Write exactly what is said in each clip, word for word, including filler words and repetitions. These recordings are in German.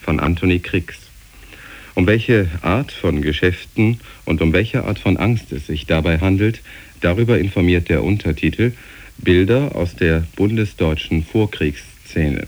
von Anthony Krix. Um welche Art von Geschäften und um welche Art von Angst es sich dabei handelt, darüber informiert der Untertitel Bilder aus der bundesdeutschen Vorkriegsszene.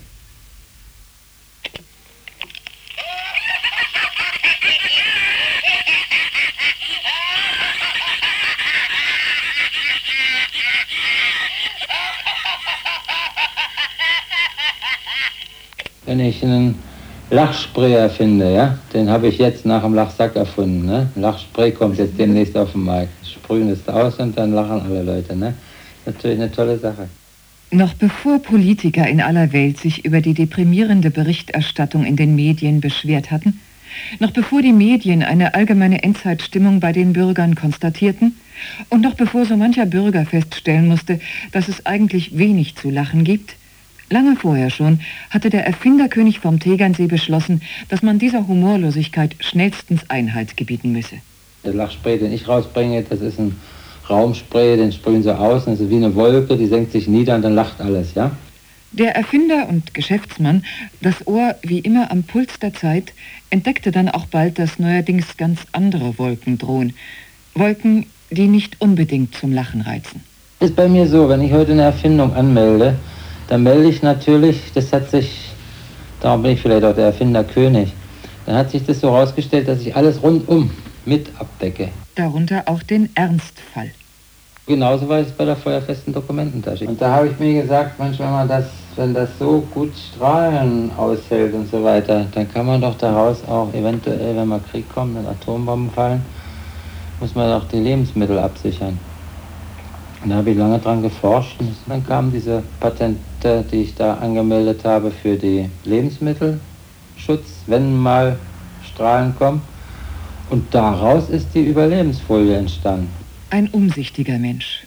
Wenn ich einen Lachspray erfinde, ja, den habe ich jetzt nach dem Lachsack erfunden. Ne? Lachspray kommt jetzt demnächst auf den Markt. Sprühen es aus und dann lachen alle Leute. Ne? Natürlich eine tolle Sache. Noch bevor Politiker in aller Welt sich über die deprimierende Berichterstattung in den Medien beschwert hatten, noch bevor die Medien eine allgemeine Endzeitstimmung bei den Bürgern konstatierten und noch bevor so mancher Bürger feststellen musste, dass es eigentlich wenig zu lachen gibt, lange vorher schon hatte der Erfinderkönig vom Tegernsee beschlossen, dass man dieser Humorlosigkeit schnellstens Einhalt gebieten müsse. Der Lachspray, den ich rausbringe, das ist ein Raumspray, den sprühen sie aus, das ist wie eine Wolke, die senkt sich nieder und dann lacht alles, ja? Der Erfinder und Geschäftsmann, das Ohr wie immer am Puls der Zeit, entdeckte dann auch bald, dass neuerdings ganz andere Wolken drohen. Wolken, die nicht unbedingt zum Lachen reizen. Ist bei mir so, wenn ich heute eine Erfindung anmelde, dann melde ich natürlich, das hat sich, darum bin ich vielleicht auch der Erfinderkönig, dann hat sich das so herausgestellt, dass ich alles rundum mit abdecke. Darunter auch den Ernstfall. Genauso war es bei der feuerfesten Dokumententasche. Und da habe ich mir gesagt, Mensch, wenn man das, wenn das so gut Strahlen aushält und so weiter, dann kann man doch daraus auch eventuell, wenn mal Krieg kommt und Atombomben fallen, muss man doch die Lebensmittel absichern. Und da habe ich lange dran geforscht und dann kamen diese Patente, die ich da angemeldet habe für die Lebensmittelschutz, wenn mal Strahlen kommen. Und daraus ist die Überlebensfolie entstanden. Ein umsichtiger Mensch.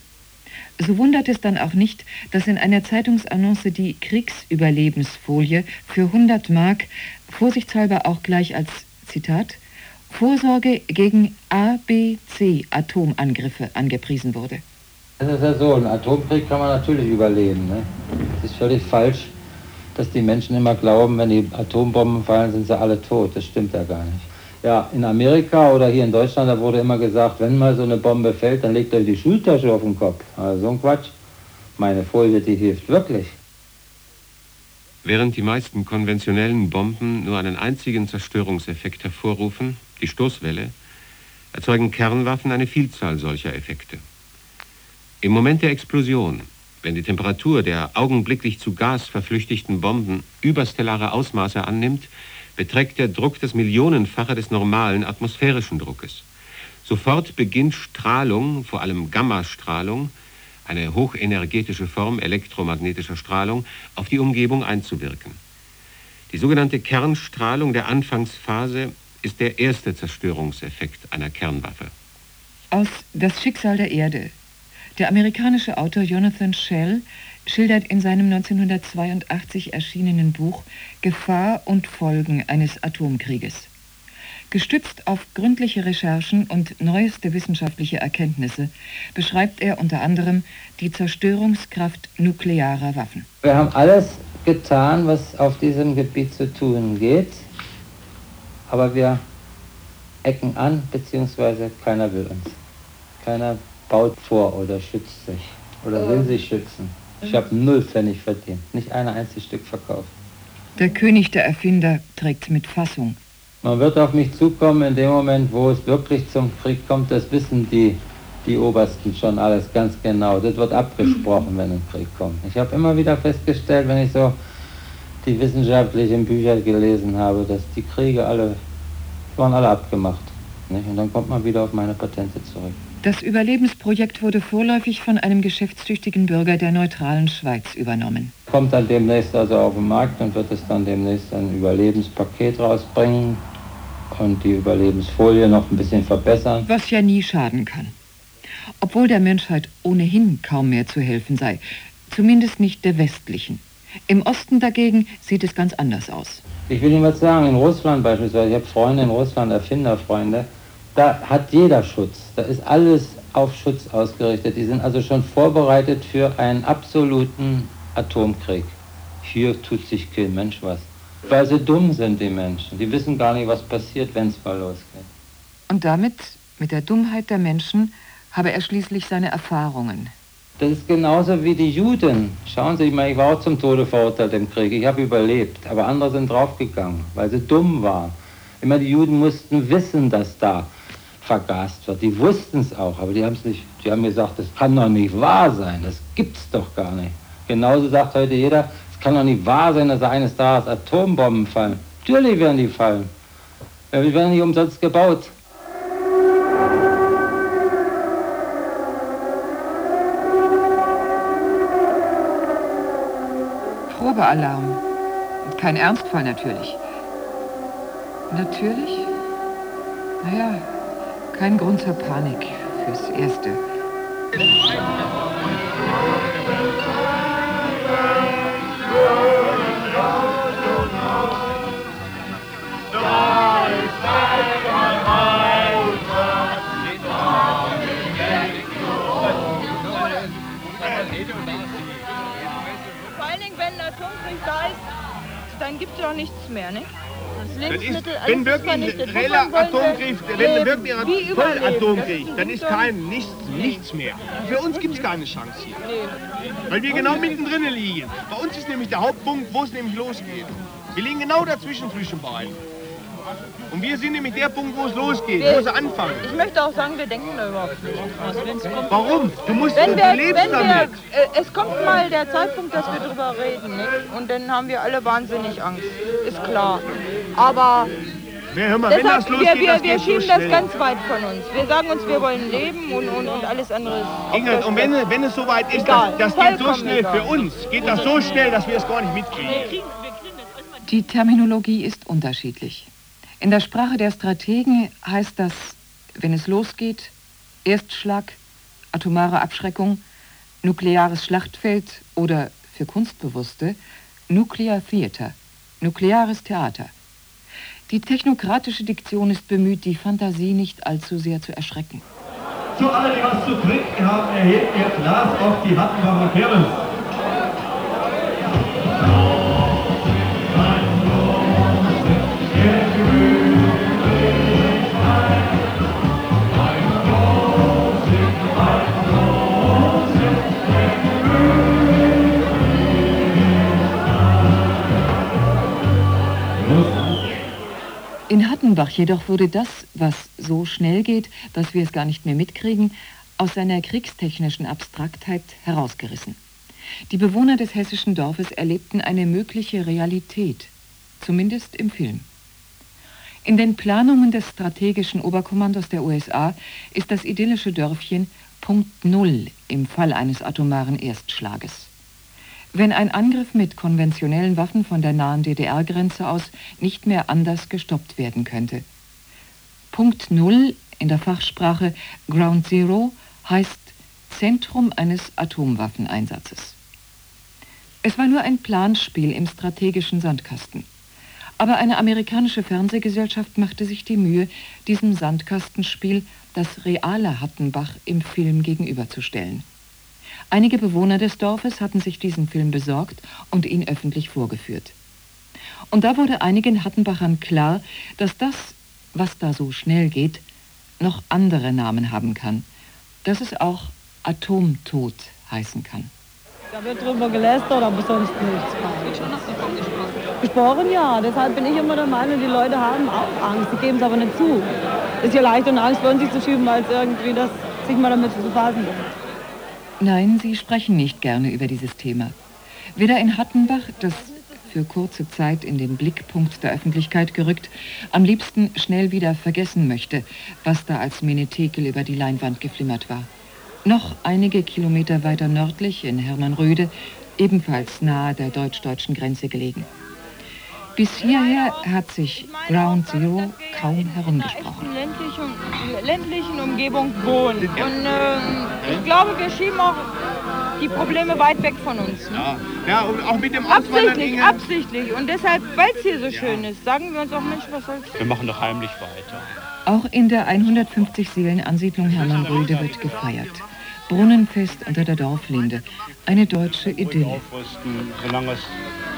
So wundert es dann auch nicht, dass in einer Zeitungsannonce die Kriegsüberlebensfolie für hundert Mark vorsichtshalber auch gleich als, Zitat, Vorsorge gegen A B C-Atomangriffe angepriesen wurde. Das ist ja so, einen Atomkrieg kann man natürlich überleben. Ne? Es ist völlig falsch, dass die Menschen immer glauben, wenn die Atombomben fallen, sind sie alle tot. Das stimmt ja gar nicht. Ja, in Amerika oder hier in Deutschland, da wurde immer gesagt, wenn mal so eine Bombe fällt, dann legt euch die Schultasche auf den Kopf. Also so ein Quatsch. Meine Folie, die hilft wirklich. Während die meisten konventionellen Bomben nur einen einzigen Zerstörungseffekt hervorrufen, die Stoßwelle, erzeugen Kernwaffen eine Vielzahl solcher Effekte. Im Moment der Explosion, wenn die Temperatur der augenblicklich zu Gas verflüchtigten Bomben überstellare Ausmaße annimmt, beträgt der Druck das Millionenfache des normalen atmosphärischen Druckes. Sofort beginnt Strahlung, vor allem Gammastrahlung, eine hochenergetische Form elektromagnetischer Strahlung, auf die Umgebung einzuwirken. Die sogenannte Kernstrahlung der Anfangsphase ist der erste Zerstörungseffekt einer Kernwaffe. Aus Das Schicksal der Erde. Der amerikanische Autor Jonathan Schell schildert in seinem neunzehnhundertzweiundachtzig erschienenen Buch Gefahr und Folgen eines Atomkrieges. Gestützt auf gründliche Recherchen und neueste wissenschaftliche Erkenntnisse beschreibt er unter anderem die Zerstörungskraft nuklearer Waffen. Wir haben alles getan, was auf diesem Gebiet zu tun geht, aber wir ecken an, beziehungsweise keiner will uns. Keiner baut vor oder schützt sich oder will sich schützen. Ich habe null Pfennig verdient, nicht ein einziges Stück verkauft. Der König der Erfinder trägt mit Fassung. Man wird auf mich zukommen in dem Moment, wo es wirklich zum Krieg kommt, das wissen die, die Obersten schon alles ganz genau. Das wird abgesprochen, wenn ein Krieg kommt. Ich habe immer wieder festgestellt, wenn ich so die wissenschaftlichen Bücher gelesen habe, dass die Kriege alle, waren alle abgemacht. Nicht? Und dann kommt man wieder auf meine Patente zurück. Das Überlebensprojekt wurde vorläufig von einem geschäftstüchtigen Bürger der neutralen Schweiz übernommen. Kommt dann demnächst also auf den Markt und wird es dann demnächst ein Überlebenspaket rausbringen und die Überlebensfolie noch ein bisschen verbessern. Was ja nie schaden kann. Obwohl der Menschheit ohnehin kaum mehr zu helfen sei, zumindest nicht der westlichen. Im Osten dagegen sieht es ganz anders aus. Ich will Ihnen was sagen, in Russland beispielsweise, ich habe Freunde in Russland, Erfinderfreunde, da hat jeder Schutz, da ist alles auf Schutz ausgerichtet. Die sind also schon vorbereitet für einen absoluten Atomkrieg. Hier tut sich kein Mensch was. Weil sie dumm sind, die Menschen. Die wissen gar nicht, was passiert, wenn es mal losgeht. Und damit, mit der Dummheit der Menschen, habe er schließlich seine Erfahrungen. Das ist genauso wie die Juden. Schauen Sie, ich meine, ich war auch zum Tode verurteilt im Krieg. Ich habe überlebt, aber andere sind draufgegangen, weil sie dumm waren. Ich meine, die Juden mussten wissen, dass da vergast wird. Die wussten es auch, aber die haben es nicht. Die haben gesagt, das kann doch nicht wahr sein. Das gibt's doch gar nicht. Genauso sagt heute jeder, es kann doch nicht wahr sein, dass eines Tages Atombomben fallen. Natürlich werden die fallen. Die werden nicht umsonst gebaut. Probealarm. Und kein Ernstfall natürlich. Natürlich? Naja, kein Grund zur Panik fürs Erste. Da ist, dann gibt es doch nichts mehr, ne? Das Lebensmittel, ist, wenn wirklich ein reeller Atomkrieg, wenn wirklich ein Vollatomkrieg, dann ist kein, nichts, nichts mehr. Für uns gibt es keine Chance hier. Weil wir genau mittendrin liegen. Bei uns ist nämlich der Hauptpunkt, wo es nämlich losgeht. Wir liegen genau dazwischen zwischen beiden. Und wir sind nämlich der Punkt, wo es losgeht, wir, wo sie anfangen. Ich möchte auch sagen, wir denken da überhaupt nicht draus. Warum? Du musst, wenn du wir, lebst wenn damit. Wir, äh, es kommt mal der Zeitpunkt, dass wir drüber reden, nicht? Und dann haben wir alle wahnsinnig Angst, ist klar. Aber ja, hör mal, deshalb, wenn das losgeht, wir, wir, das wir geht schieben so das schnell. ganz weit von uns. Wir sagen uns, wir wollen leben und, und, und alles andere ist... Ingrid, und wenn, wenn es soweit ist, egal, das, das geht so schnell egal. für uns, geht das so schnell, dass wir es gar nicht mitkriegen. Die Terminologie ist unterschiedlich. In der Sprache der Strategen heißt das, wenn es losgeht, Erstschlag, atomare Abschreckung, nukleares Schlachtfeld oder, für Kunstbewusste, Nuclear Theater, nukleares Theater. Die technokratische Diktion ist bemüht, die Fantasie nicht allzu sehr zu erschrecken. Zu alle, die was zu trinken haben, erhebt ihr Glas auf die Hattenbacher Kirmes. In Hattenbach jedoch wurde das, was so schnell geht, dass wir es gar nicht mehr mitkriegen, aus seiner kriegstechnischen Abstraktheit herausgerissen. Die Bewohner des hessischen Dorfes erlebten eine mögliche Realität, zumindest im Film. In den Planungen des strategischen Oberkommandos der U S A ist das idyllische Dörfchen Punkt Null im Fall eines atomaren Erstschlages. Wenn ein Angriff mit konventionellen Waffen von der nahen D D R-Grenze aus nicht mehr anders gestoppt werden könnte. Punkt Null, in der Fachsprache Ground Zero, heißt Zentrum eines Atomwaffeneinsatzes. Es war nur ein Planspiel im strategischen Sandkasten. Aber eine amerikanische Fernsehgesellschaft machte sich die Mühe, diesem Sandkastenspiel das reale Hattenbach im Film gegenüberzustellen. Einige Bewohner des Dorfes hatten sich diesen Film besorgt und ihn öffentlich vorgeführt. Und da wurde einigen Hattenbachern klar, dass das, was da so schnell geht, noch andere Namen haben kann. Dass es auch Atomtod heißen kann. Da wird drüber gelästert, aber sonst nichts. Wird schon noch davon gesprochen? Gesprochen, ja. Deshalb bin ich immer der Meinung, die Leute haben auch Angst. Sie geben es aber nicht zu. Es ist ja leicht, eine Angst von sich zu schieben, weil es irgendwie das sich mal damit zu befassen wird. Nein, sie sprechen nicht gerne über dieses Thema. Weder in Hattenbach, das für kurze Zeit in den Blickpunkt der Öffentlichkeit gerückt, am liebsten schnell wieder vergessen möchte, was da als Menetekel über die Leinwand geflimmert war. Noch einige Kilometer weiter nördlich in Hermannröde, ebenfalls nahe der deutsch-deutschen Grenze gelegen. Bis hierher hat sich Ground Zero kaum herumgesprochen. In ländlichen, ländlichen Umgebung wohnen. Und äh, ich glaube, wir schieben auch die Probleme weit weg von uns. Ne? Ja. Ja, und auch mit dem Absichtlich, absichtlich. Und deshalb, weil es hier so schön ist, sagen wir uns auch, Mensch, was soll's. Wir machen doch heimlich weiter. Auch in der hundertfünfzig Seelen-Ansiedlung Hermannröde wird gefeiert. Brunnenfest unter der Dorflinde. Eine deutsche Idylle. Aufrüsten, solange es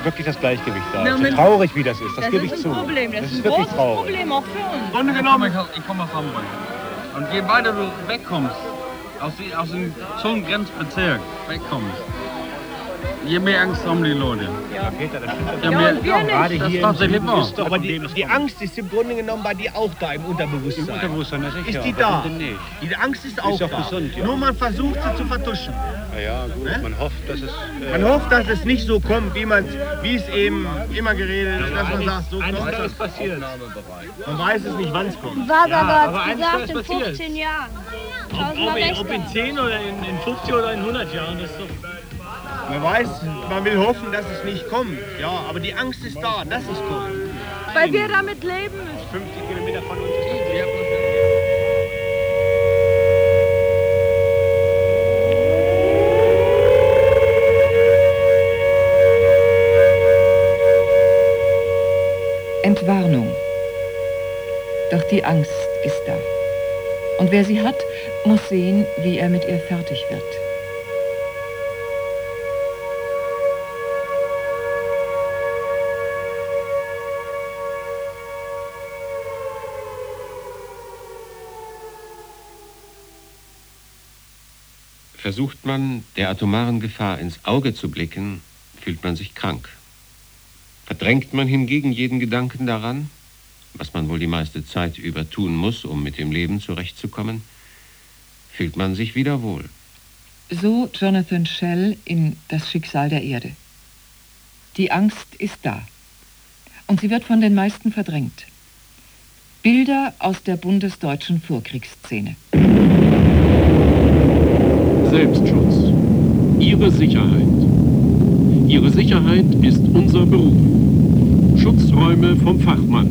wirklich das Gleichgewicht da ist. So traurig wie das ist, das, das gebe ich zu. Das ist ein Problem, das, das ist ein wirklich großes traurig. Problem auch für uns. Grunde genommen, ich, ich komme aus Hamburg. Und je weiter du wegkommst, aus, die, aus dem Zonengrenzbezirk wegkommst, je mehr Angst haben die Leute. Ja, Peter, das stimmt. Ja, mehr, und wir nicht. Gerade das hier ist tatsächlich im wahr. Süden Aber die, die Angst ist im Grunde genommen bei dir auch da im Unterbewusstsein. Im Unterbewusstsein, das ist Ist ja, die da? warum denn nicht? Die Angst ist auch doch da. gesund, ja. Nur man versucht sie zu vertuschen. Na ja, gut, Ne? man hofft, dass es... Äh, Man hofft, dass es nicht so kommt, wie, man, wie es eben immer geredet ist, dass man sagt, so kommt eines es. ist passiert. Man weiß es nicht, wann es kommt. Baba Ja, aber hat eines gesagt, ist in passiert. fünfzehn Jahren. Schauen Sie Ob, mal in, rechts ob in an. zehn oder in, in fünfzig oder in hundert Jahren, das ist doch... Man weiß, man will hoffen, dass es nicht kommt. Ja, aber die Angst ist da, dass es kommt. Weil wir damit leben müssen. fünfzig Kilometer von uns. Entwarnung. Doch die Angst ist da. Und wer sie hat, muss sehen, wie er mit ihr fertig wird. Versucht man, der atomaren Gefahr ins Auge zu blicken, fühlt man sich krank. Verdrängt man hingegen jeden Gedanken daran, was man wohl die meiste Zeit über tun muss, um mit dem Leben zurechtzukommen, fühlt man sich wieder wohl. So Jonathan Schell in Das Schicksal der Erde. Die Angst ist da. Und sie wird von den meisten verdrängt. Bilder aus der bundesdeutschen Vorkriegsszene. Selbstschutz. Ihre Sicherheit. Ihre Sicherheit ist unser Beruf. Schutzräume vom Fachmann.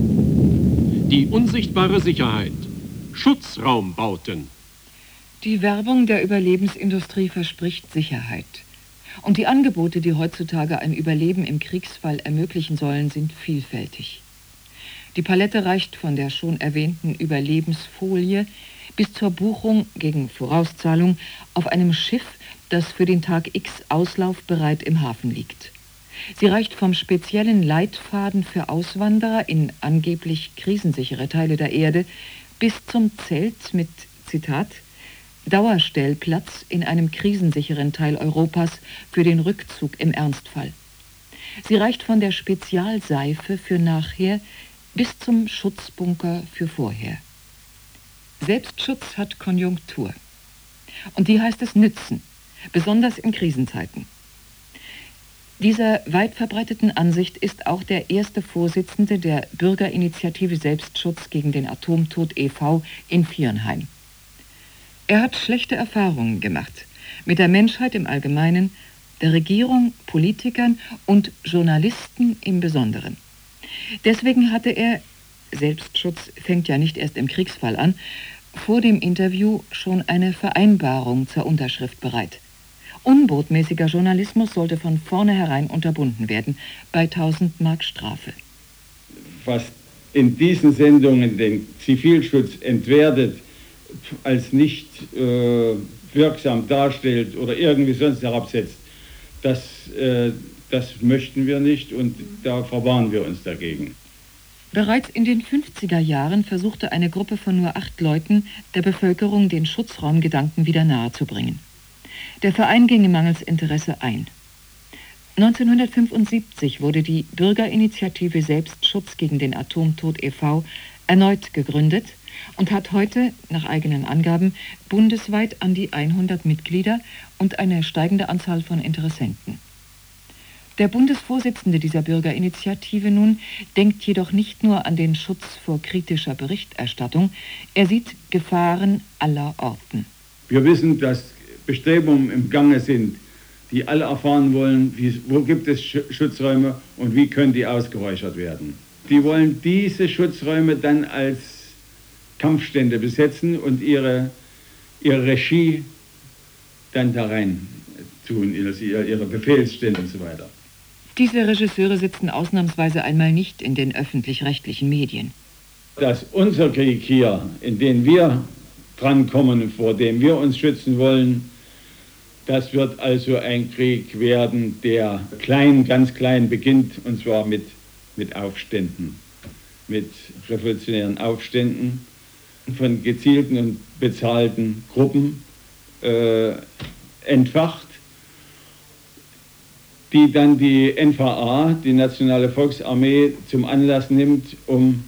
Die unsichtbare Sicherheit. Schutzraumbauten. Die Werbung der Überlebensindustrie verspricht Sicherheit. Und die Angebote, die heutzutage ein Überleben im Kriegsfall ermöglichen sollen, sind vielfältig. Die Palette reicht von der schon erwähnten Überlebensfolie bis zur Buchung gegen Vorauszahlung auf einem Schiff, das für den Tag X auslaufbereit im Hafen liegt. Sie reicht vom speziellen Leitfaden für Auswanderer in angeblich krisensichere Teile der Erde bis zum Zelt mit, Zitat, Dauerstellplatz in einem krisensicheren Teil Europas für den Rückzug im Ernstfall. Sie reicht von der Spezialseife für nachher bis zum Schutzbunker für vorher. Selbstschutz hat Konjunktur. Und die heißt es nützen, besonders in Krisenzeiten. Dieser weit verbreiteten Ansicht ist auch der erste Vorsitzende der Bürgerinitiative Selbstschutz gegen den Atomtod e V in Viernheim. Er hat schlechte Erfahrungen gemacht mit der Menschheit im Allgemeinen, der Regierung, Politikern und Journalisten im Besonderen. Deswegen hatte er, Selbstschutz fängt ja nicht erst im Kriegsfall an, vor dem Interview schon eine Vereinbarung zur Unterschrift bereit. Unbotmäßiger Journalismus sollte von vornherein unterbunden werden, bei tausend Mark Strafe. Was in diesen Sendungen den Zivilschutz entwertet, als nicht äh, wirksam darstellt oder irgendwie sonst herabsetzt, das, äh, das möchten wir nicht und da verwahren wir uns dagegen. Bereits in den fünfziger Jahren versuchte eine Gruppe von nur acht Leuten, der Bevölkerung den Schutzraumgedanken wieder nahezubringen. Der Verein ging mangels Interesse ein. neunzehnhundertfünfundsiebzig wurde die Bürgerinitiative Selbstschutz gegen den Atomtod e V erneut gegründet und hat heute, nach eigenen Angaben, bundesweit an die hundert Mitglieder und eine steigende Anzahl von Interessenten. Der Bundesvorsitzende dieser Bürgerinitiative nun denkt jedoch nicht nur an den Schutz vor kritischer Berichterstattung, er sieht Gefahren aller Orten. Wir wissen, dass Bestrebungen im Gange sind, die alle erfahren wollen, wie, wo gibt es Schutzräume und wie können die ausgeräuchert werden. Die wollen diese Schutzräume dann als Kampfstände besetzen und ihre, ihre Regie dann da rein tun, ihre Befehlsstände und so weiter. Diese Regisseure sitzen ausnahmsweise einmal nicht in den öffentlich-rechtlichen Medien. Dass unser Krieg hier, in den wir drankommen, vor dem wir uns schützen wollen, Das wird also ein Krieg werden, der klein, ganz klein beginnt, und zwar mit, mit Aufständen, mit revolutionären Aufständen von gezielten und bezahlten Gruppen äh, entfacht, die dann die N V A, die Nationale Volksarmee, zum Anlass nimmt, um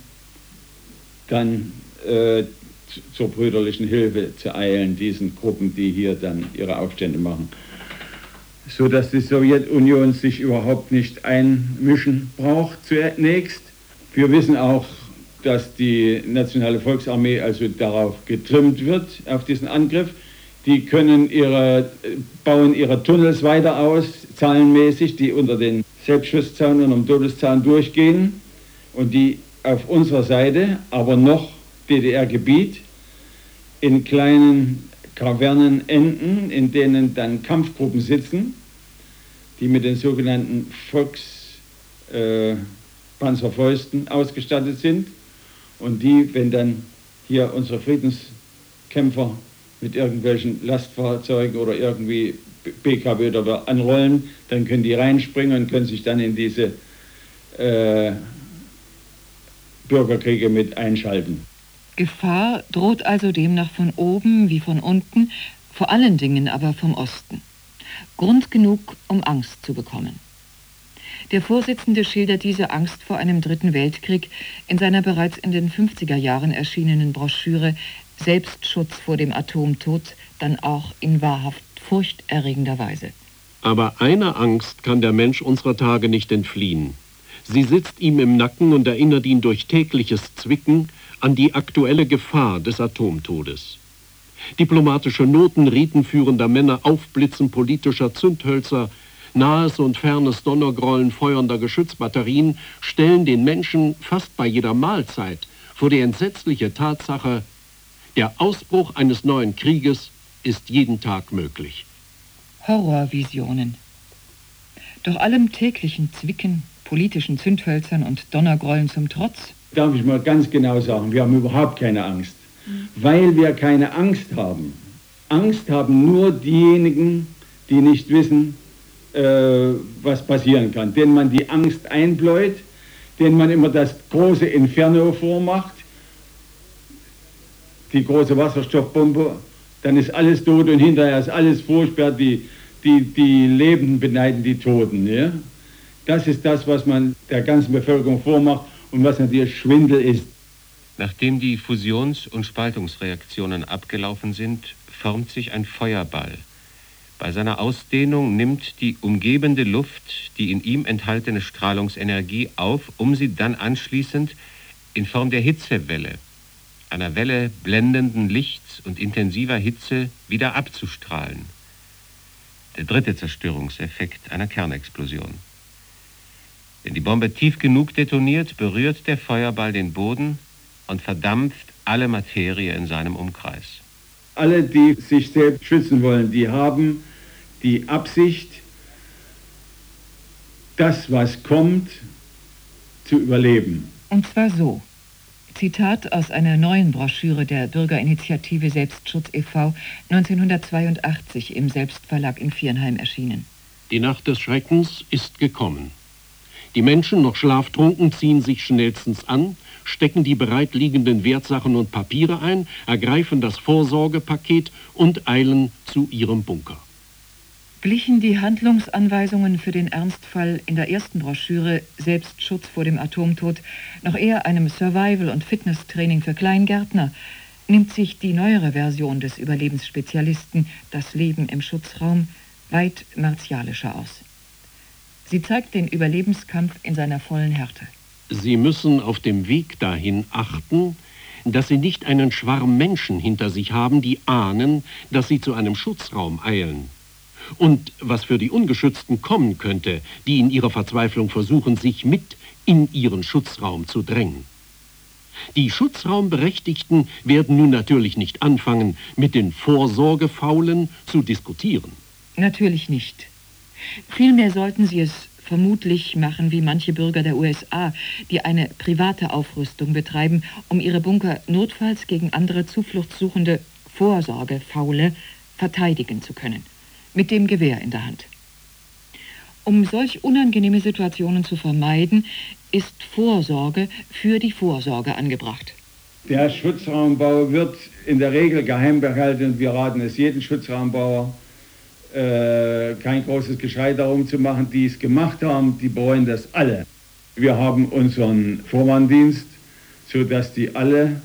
dann äh, zur brüderlichen Hilfe zu eilen, diesen Gruppen, die hier dann ihre Aufstände machen. So dass die Sowjetunion sich überhaupt nicht einmischen braucht zunächst. Wir wissen auch, dass die Nationale Volksarmee also darauf getrimmt wird, auf diesen Angriff. Die können ihre, bauen ihre Tunnels weiter aus, zahlenmäßig, die unter den Selbstschusszaun und am Todeszaun durchgehen und die auf unserer Seite, aber noch D D R-Gebiet, in kleinen Kavernen enden, in denen dann Kampfgruppen sitzen, die mit den sogenannten Volkspanzerfäusten äh, ausgestattet sind und die, wenn dann hier unsere Friedenskämpfer mit irgendwelchen Lastfahrzeugen oder irgendwie B K W oder anrollen, dann können die reinspringen und können sich dann in diese äh, Bürgerkriege mit einschalten. Gefahr droht also demnach von oben wie von unten, vor allen Dingen aber vom Osten. Grund genug, um Angst zu bekommen. Der Vorsitzende schildert diese Angst vor einem dritten Weltkrieg in seiner bereits in den fünfziger Jahren erschienenen Broschüre Selbstschutz vor dem Atomtod, dann auch in wahrhaft furchterregender Weise. Aber einer Angst kann der Mensch unserer Tage nicht entfliehen. Sie sitzt ihm im Nacken und erinnert ihn durch tägliches Zwicken an die aktuelle Gefahr des Atomtodes. Diplomatische Noten ritenführender Männer, Aufblitzen politischer Zündhölzer, nahes und fernes Donnergrollen feuernder Geschützbatterien stellen den Menschen fast bei jeder Mahlzeit vor die entsetzliche Tatsache, der Ausbruch eines neuen Krieges ist jeden Tag möglich. Horrorvisionen. Doch allem täglichen Zwicken, politischen Zündhölzern und Donnergrollen zum Trotz. Darf ich mal ganz genau sagen, wir haben überhaupt keine Angst. Mhm. Weil wir keine Angst haben. Angst haben nur diejenigen, die nicht wissen, äh, was passieren kann. Denen man die Angst einbläut, denen man immer das große Inferno vormacht, die große Wasserstoffbombe, dann ist alles tot und hinterher ist alles furchtbar, die, die, die Lebenden beneiden die Toten. Ja? Das ist das, was man der ganzen Bevölkerung vormacht und was natürlich Schwindel ist. Nachdem die Fusions- und Spaltungsreaktionen abgelaufen sind, formt sich ein Feuerball. Bei seiner Ausdehnung nimmt die umgebende Luft die in ihm enthaltene Strahlungsenergie auf, um sie dann anschließend in Form der Hitzewelle, einer Welle blendenden Lichts und intensiver Hitze, wieder abzustrahlen. Der dritte Zerstörungseffekt einer Kernexplosion. Wenn die Bombe tief genug detoniert, berührt der Feuerball den Boden und verdampft alle Materie in seinem Umkreis. Alle, die sich selbst schützen wollen, die haben die Absicht, das, was kommt, zu überleben. Und zwar so. Zitat aus einer neuen Broschüre der Bürgerinitiative Selbstschutz e V neunzehnhundertzweiundachtzig im Selbstverlag in Viernheim erschienen. Die Nacht des Schreckens ist gekommen. Die Menschen, noch schlaftrunken, ziehen sich schnellstens an, stecken die bereitliegenden Wertsachen und Papiere ein, ergreifen das Vorsorgepaket und eilen zu ihrem Bunker. Glichen die Handlungsanweisungen für den Ernstfall in der ersten Broschüre Selbstschutz vor dem Atomtod noch eher einem Survival- und Fitnesstraining für Kleingärtner, nimmt sich die neuere Version des Überlebensspezialisten Das Leben im Schutzraum weit martialischer aus. Sie zeigt den Überlebenskampf in seiner vollen Härte. Sie müssen auf dem Weg dahin achten, dass Sie nicht einen Schwarm Menschen hinter sich haben, die ahnen, dass Sie zu einem Schutzraum eilen. Und was für die Ungeschützten kommen könnte, die in ihrer Verzweiflung versuchen, sich mit in ihren Schutzraum zu drängen. Die Schutzraumberechtigten werden nun natürlich nicht anfangen, mit den Vorsorgefaulen zu diskutieren. Natürlich nicht. Vielmehr sollten sie es vermutlich machen wie manche Bürger der U S A, die eine private Aufrüstung betreiben, um ihre Bunker notfalls gegen andere zufluchtssuchende Vorsorgefaule verteidigen zu können. mit dem Gewehr in der Hand. Um solch unangenehme Situationen zu vermeiden, ist Vorsorge für die Vorsorge angebracht. Der Schutzraumbau wird in der Regel geheim behalten und wir raten es jedem Schutzraumbauer, äh, kein großes Geschrei darum zu machen. Die es gemacht haben, die bereuen das alle. Wir haben unseren Vorwarndienst, sodass die alle,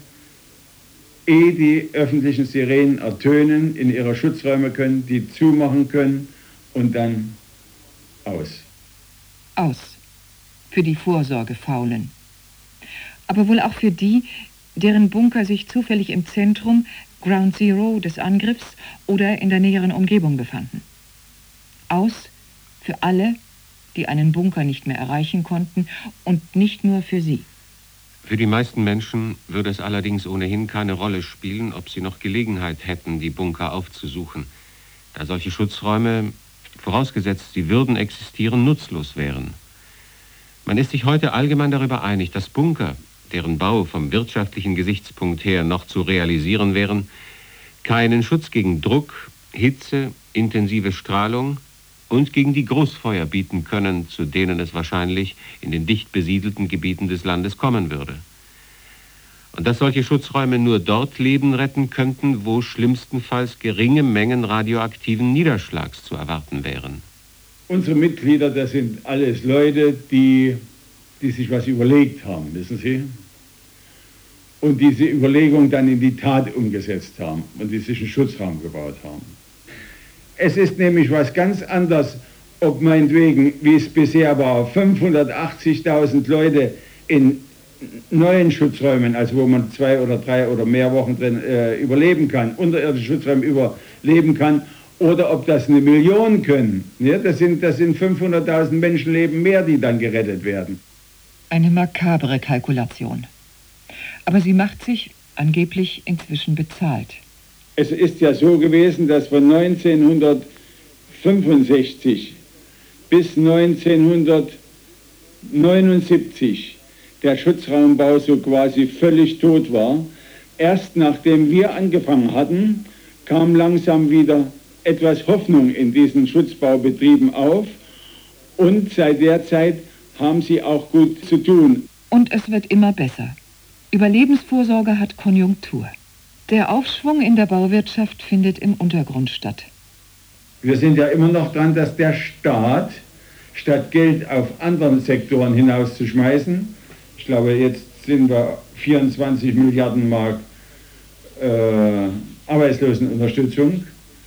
ehe die öffentlichen Sirenen ertönen, in ihre Schutzräume können, die zumachen können und dann aus. Aus. Für die Vorsorgefaulen. Aber wohl auch für die, deren Bunker sich zufällig im Zentrum, Ground Zero des Angriffs oder in der näheren Umgebung befanden. Aus für alle, die einen Bunker nicht mehr erreichen konnten und nicht nur für sie. Für die meisten Menschen würde es allerdings ohnehin keine Rolle spielen, ob sie noch Gelegenheit hätten, die Bunker aufzusuchen, da solche Schutzräume, vorausgesetzt sie würden existieren, nutzlos wären. Man ist sich heute allgemein darüber einig, dass Bunker, deren Bau vom wirtschaftlichen Gesichtspunkt her noch zu realisieren wären, keinen Schutz gegen Druck, Hitze, intensive Strahlung und gegen die Großfeuer bieten können, zu denen es wahrscheinlich in den dicht besiedelten Gebieten des Landes kommen würde. Und dass solche Schutzräume nur dort Leben retten könnten, wo schlimmstenfalls geringe Mengen radioaktiven Niederschlags zu erwarten wären. Unsere Mitglieder, das sind alles Leute, die, die sich was überlegt haben, wissen Sie? Und diese Überlegung dann in die Tat umgesetzt haben und die sich einen Schutzraum gebaut haben. Es ist nämlich was ganz anderes, ob meinetwegen, wie es bisher war, fünfhundertachtzigtausend Leute in neuen Schutzräumen, also wo man zwei oder drei oder mehr Wochen drin äh, überleben kann, unterirdische Schutzräume überleben kann, oder ob das eine Million können. Ja, das sind, das sind fünfhunderttausend Menschenleben mehr, die dann gerettet werden. Eine makabre Kalkulation. Aber sie macht sich angeblich inzwischen bezahlt. Es ist ja so gewesen, dass von neunzehnhundertfünfundsechzig bis neunzehnhundertneunundsiebzig der Schutzraumbau so quasi völlig tot war. Erst nachdem wir angefangen hatten, kam langsam wieder etwas Hoffnung in diesen Schutzbaubetrieben auf und seit der Zeit haben sie auch gut zu tun. Und es wird immer besser. Überlebensvorsorge hat Konjunktur. Der Aufschwung in der Bauwirtschaft findet im Untergrund statt. Wir sind ja immer noch dran, dass der Staat, statt Geld auf anderen Sektoren hinauszuschmeißen, ich glaube, jetzt sind wir vierundzwanzig Milliarden Mark äh, Arbeitslosenunterstützung.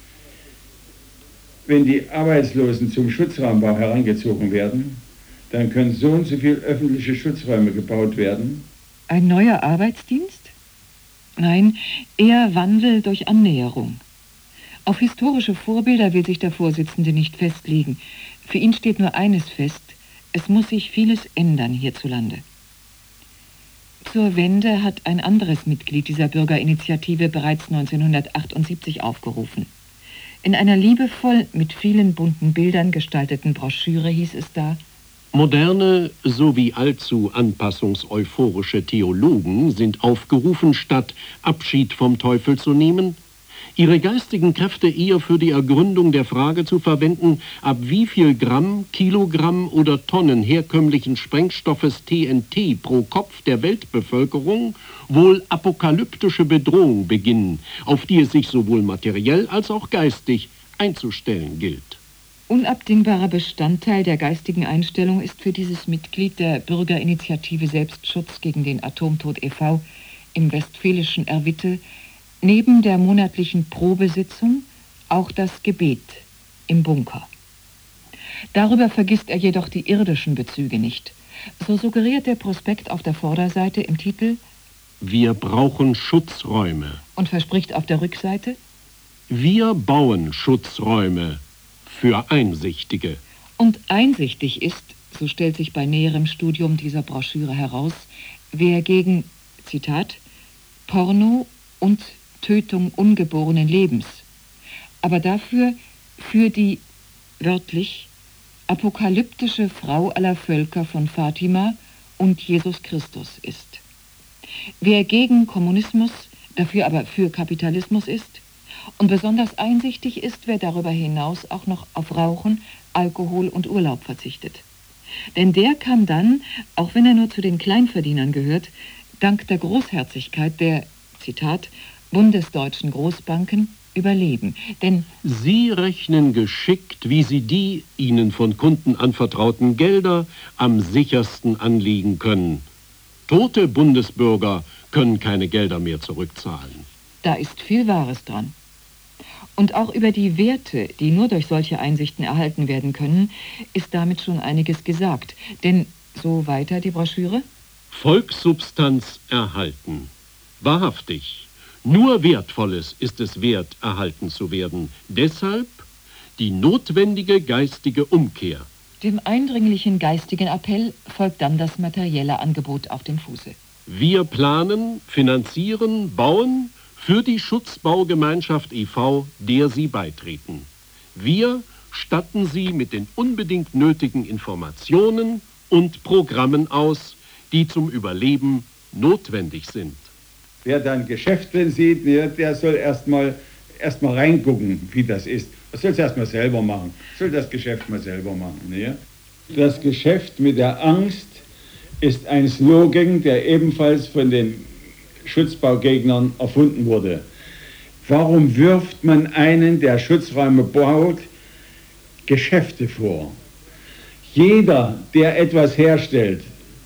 Wenn die Arbeitslosen zum Schutzraumbau herangezogen werden, dann können so und so viele öffentliche Schutzräume gebaut werden. Ein neuer Arbeitsdienst? Nein, eher Wandel durch Annäherung. Auf historische Vorbilder will sich der Vorsitzende nicht festlegen. Für ihn steht nur eines fest: Es muss sich vieles ändern hierzulande. Zur Wende hat ein anderes Mitglied dieser Bürgerinitiative bereits neunzehnhundertachtundsiebzig aufgerufen. In einer liebevoll mit vielen bunten Bildern gestalteten Broschüre hieß es da: Moderne sowie allzu anpassungseuphorische Theologen sind aufgerufen, statt Abschied vom Teufel zu nehmen, ihre geistigen Kräfte eher für die Ergründung der Frage zu verwenden, ab wie viel Gramm, Kilogramm oder Tonnen herkömmlichen Sprengstoffes T N T pro Kopf der Weltbevölkerung wohl apokalyptische Bedrohung beginnen, auf die es sich sowohl materiell als auch geistig einzustellen gilt. Unabdingbarer Bestandteil der geistigen Einstellung ist für dieses Mitglied der Bürgerinitiative Selbstschutz gegen den Atomtod e V im westfälischen Erwitte neben der monatlichen Probesitzung auch das Gebet im Bunker. Darüber vergisst er jedoch die irdischen Bezüge nicht. So suggeriert der Prospekt auf der Vorderseite im Titel: Wir brauchen Schutzräume. Und verspricht auf der Rückseite: Wir bauen Schutzräume für Einsichtige. Und einsichtig ist, so stellt sich bei näherem Studium dieser Broschüre heraus, wer gegen, Zitat, Porno und Tötung ungeborenen Lebens, aber dafür für die, wörtlich, apokalyptische Frau aller Völker von Fatima und Jesus Christus ist. Wer gegen Kommunismus, dafür aber für Kapitalismus ist Und besonders einsichtig ist, wer darüber hinaus auch noch auf Rauchen, Alkohol und Urlaub verzichtet. Denn der kann dann, auch wenn er nur zu den Kleinverdienern gehört, dank der Großherzigkeit der, Zitat, bundesdeutschen Großbanken überleben. Denn Sie rechnen geschickt, wie Sie die Ihnen von Kunden anvertrauten Gelder am sichersten anlegen können. Tote Bundesbürger können keine Gelder mehr zurückzahlen. Da ist viel Wahres dran. Und auch über die Werte, die nur durch solche Einsichten erhalten werden können, ist damit schon einiges gesagt. Denn, so weiter die Broschüre? Volkssubstanz erhalten. Wahrhaftig. Nur Wertvolles ist es wert, erhalten zu werden. Deshalb die notwendige geistige Umkehr. Dem eindringlichen geistigen Appell folgt dann das materielle Angebot auf dem Fuße. Wir planen, finanzieren, bauen für die Schutzbaugemeinschaft e V, der Sie beitreten. Wir statten Sie mit den unbedingt nötigen Informationen und Programmen aus, die zum Überleben notwendig sind. Wer dann Geschäft drin sieht, der soll erstmal erst mal reingucken, wie das ist. Er soll es erstmal selber machen. Soll das Geschäft mal selber machen. Ne? Das Geschäft mit der Angst ist ein Slogan, der ebenfalls von den Schutzbaugegnern erfunden wurde. Warum wirft man einen, der Schutzräume baut, Geschäfte vor? Jeder, der etwas herstellt,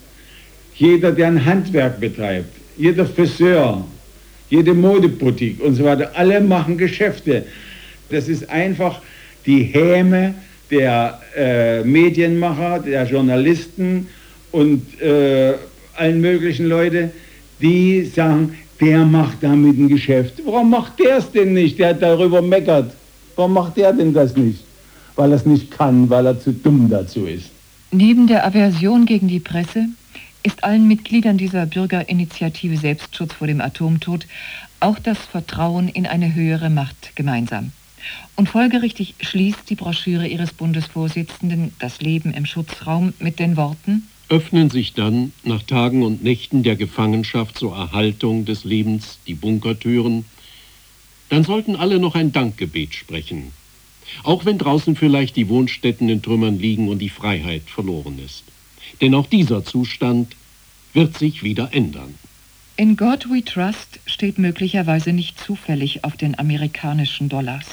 jeder, der ein Handwerk betreibt, jeder Friseur, jede Modeboutique und so weiter, alle machen Geschäfte. Das ist einfach die Häme der äh, Medienmacher, der Journalisten und äh, allen möglichen Leute, die sagen, der macht damit ein Geschäft. Warum macht der es denn nicht? Der hat darüber meckert. Warum macht der denn das nicht? Weil er es nicht kann, weil er zu dumm dazu ist. Neben der Aversion gegen die Presse ist allen Mitgliedern dieser Bürgerinitiative Selbstschutz vor dem Atomtod auch das Vertrauen in eine höhere Macht gemeinsam. Und folgerichtig schließt die Broschüre ihres Bundesvorsitzenden Das Leben im Schutzraum mit den Worten: Öffnen sich dann nach Tagen und Nächten der Gefangenschaft zur Erhaltung des Lebens die Bunkertüren, dann sollten alle noch ein Dankgebet sprechen, auch wenn draußen vielleicht die Wohnstätten in Trümmern liegen und die Freiheit verloren ist. Denn auch dieser Zustand wird sich wieder ändern. In God We Trust steht möglicherweise nicht zufällig auf den amerikanischen Dollars.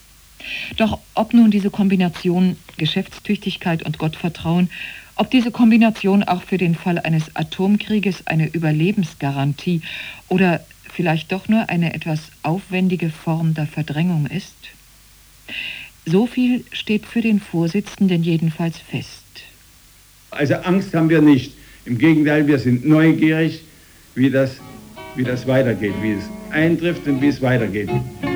Doch ob nun diese Kombination Geschäftstüchtigkeit und Gottvertrauen, ob diese Kombination auch für den Fall eines Atomkrieges eine Überlebensgarantie oder vielleicht doch nur eine etwas aufwendige Form der Verdrängung ist, so viel steht für den Vorsitzenden jedenfalls fest. Also Angst haben wir nicht. Im Gegenteil, wir sind neugierig, wie das, wie das weitergeht, wie es eintrifft und wie es weitergeht.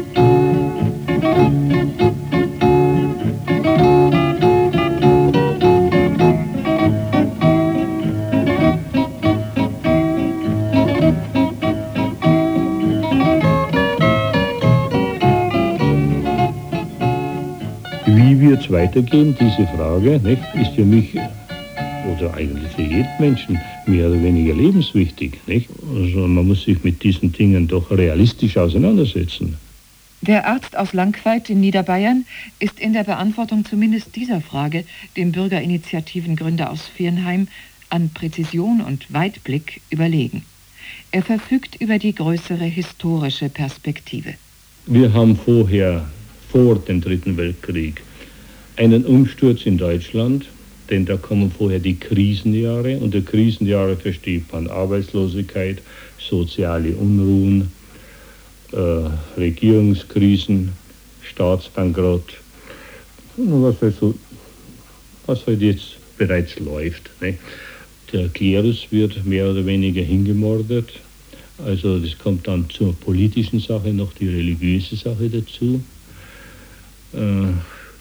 Wie wird es weitergehen, diese Frage, nicht, ist für mich oder eigentlich für jeden Menschen mehr oder weniger lebenswichtig. Nicht? Also man muss sich mit diesen Dingen doch realistisch auseinandersetzen. Der Arzt aus Langqueit in Niederbayern ist in der Beantwortung zumindest dieser Frage dem Bürgerinitiativengründer aus Viernheim an Präzision und Weitblick überlegen. Er verfügt über die größere historische Perspektive. Wir haben vorher, vor dem Dritten Weltkrieg, einen Umsturz in Deutschland, denn da kommen vorher die Krisenjahre. Unter Krisenjahre versteht man Arbeitslosigkeit, soziale Unruhen, äh, Regierungskrisen, Staatsbankrott, was also, was halt jetzt bereits läuft. Ne? Der Klerus wird mehr oder weniger hingemordet. Also das kommt dann zur politischen Sache noch die religiöse Sache dazu. Äh,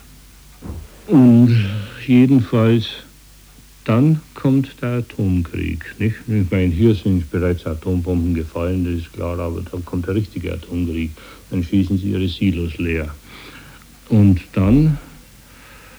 Und jedenfalls, dann kommt der Atomkrieg. Nicht? Ich meine, hier sind bereits Atombomben gefallen, das ist klar, aber dann kommt der richtige Atomkrieg. Dann schießen sie ihre Silos leer. Und dann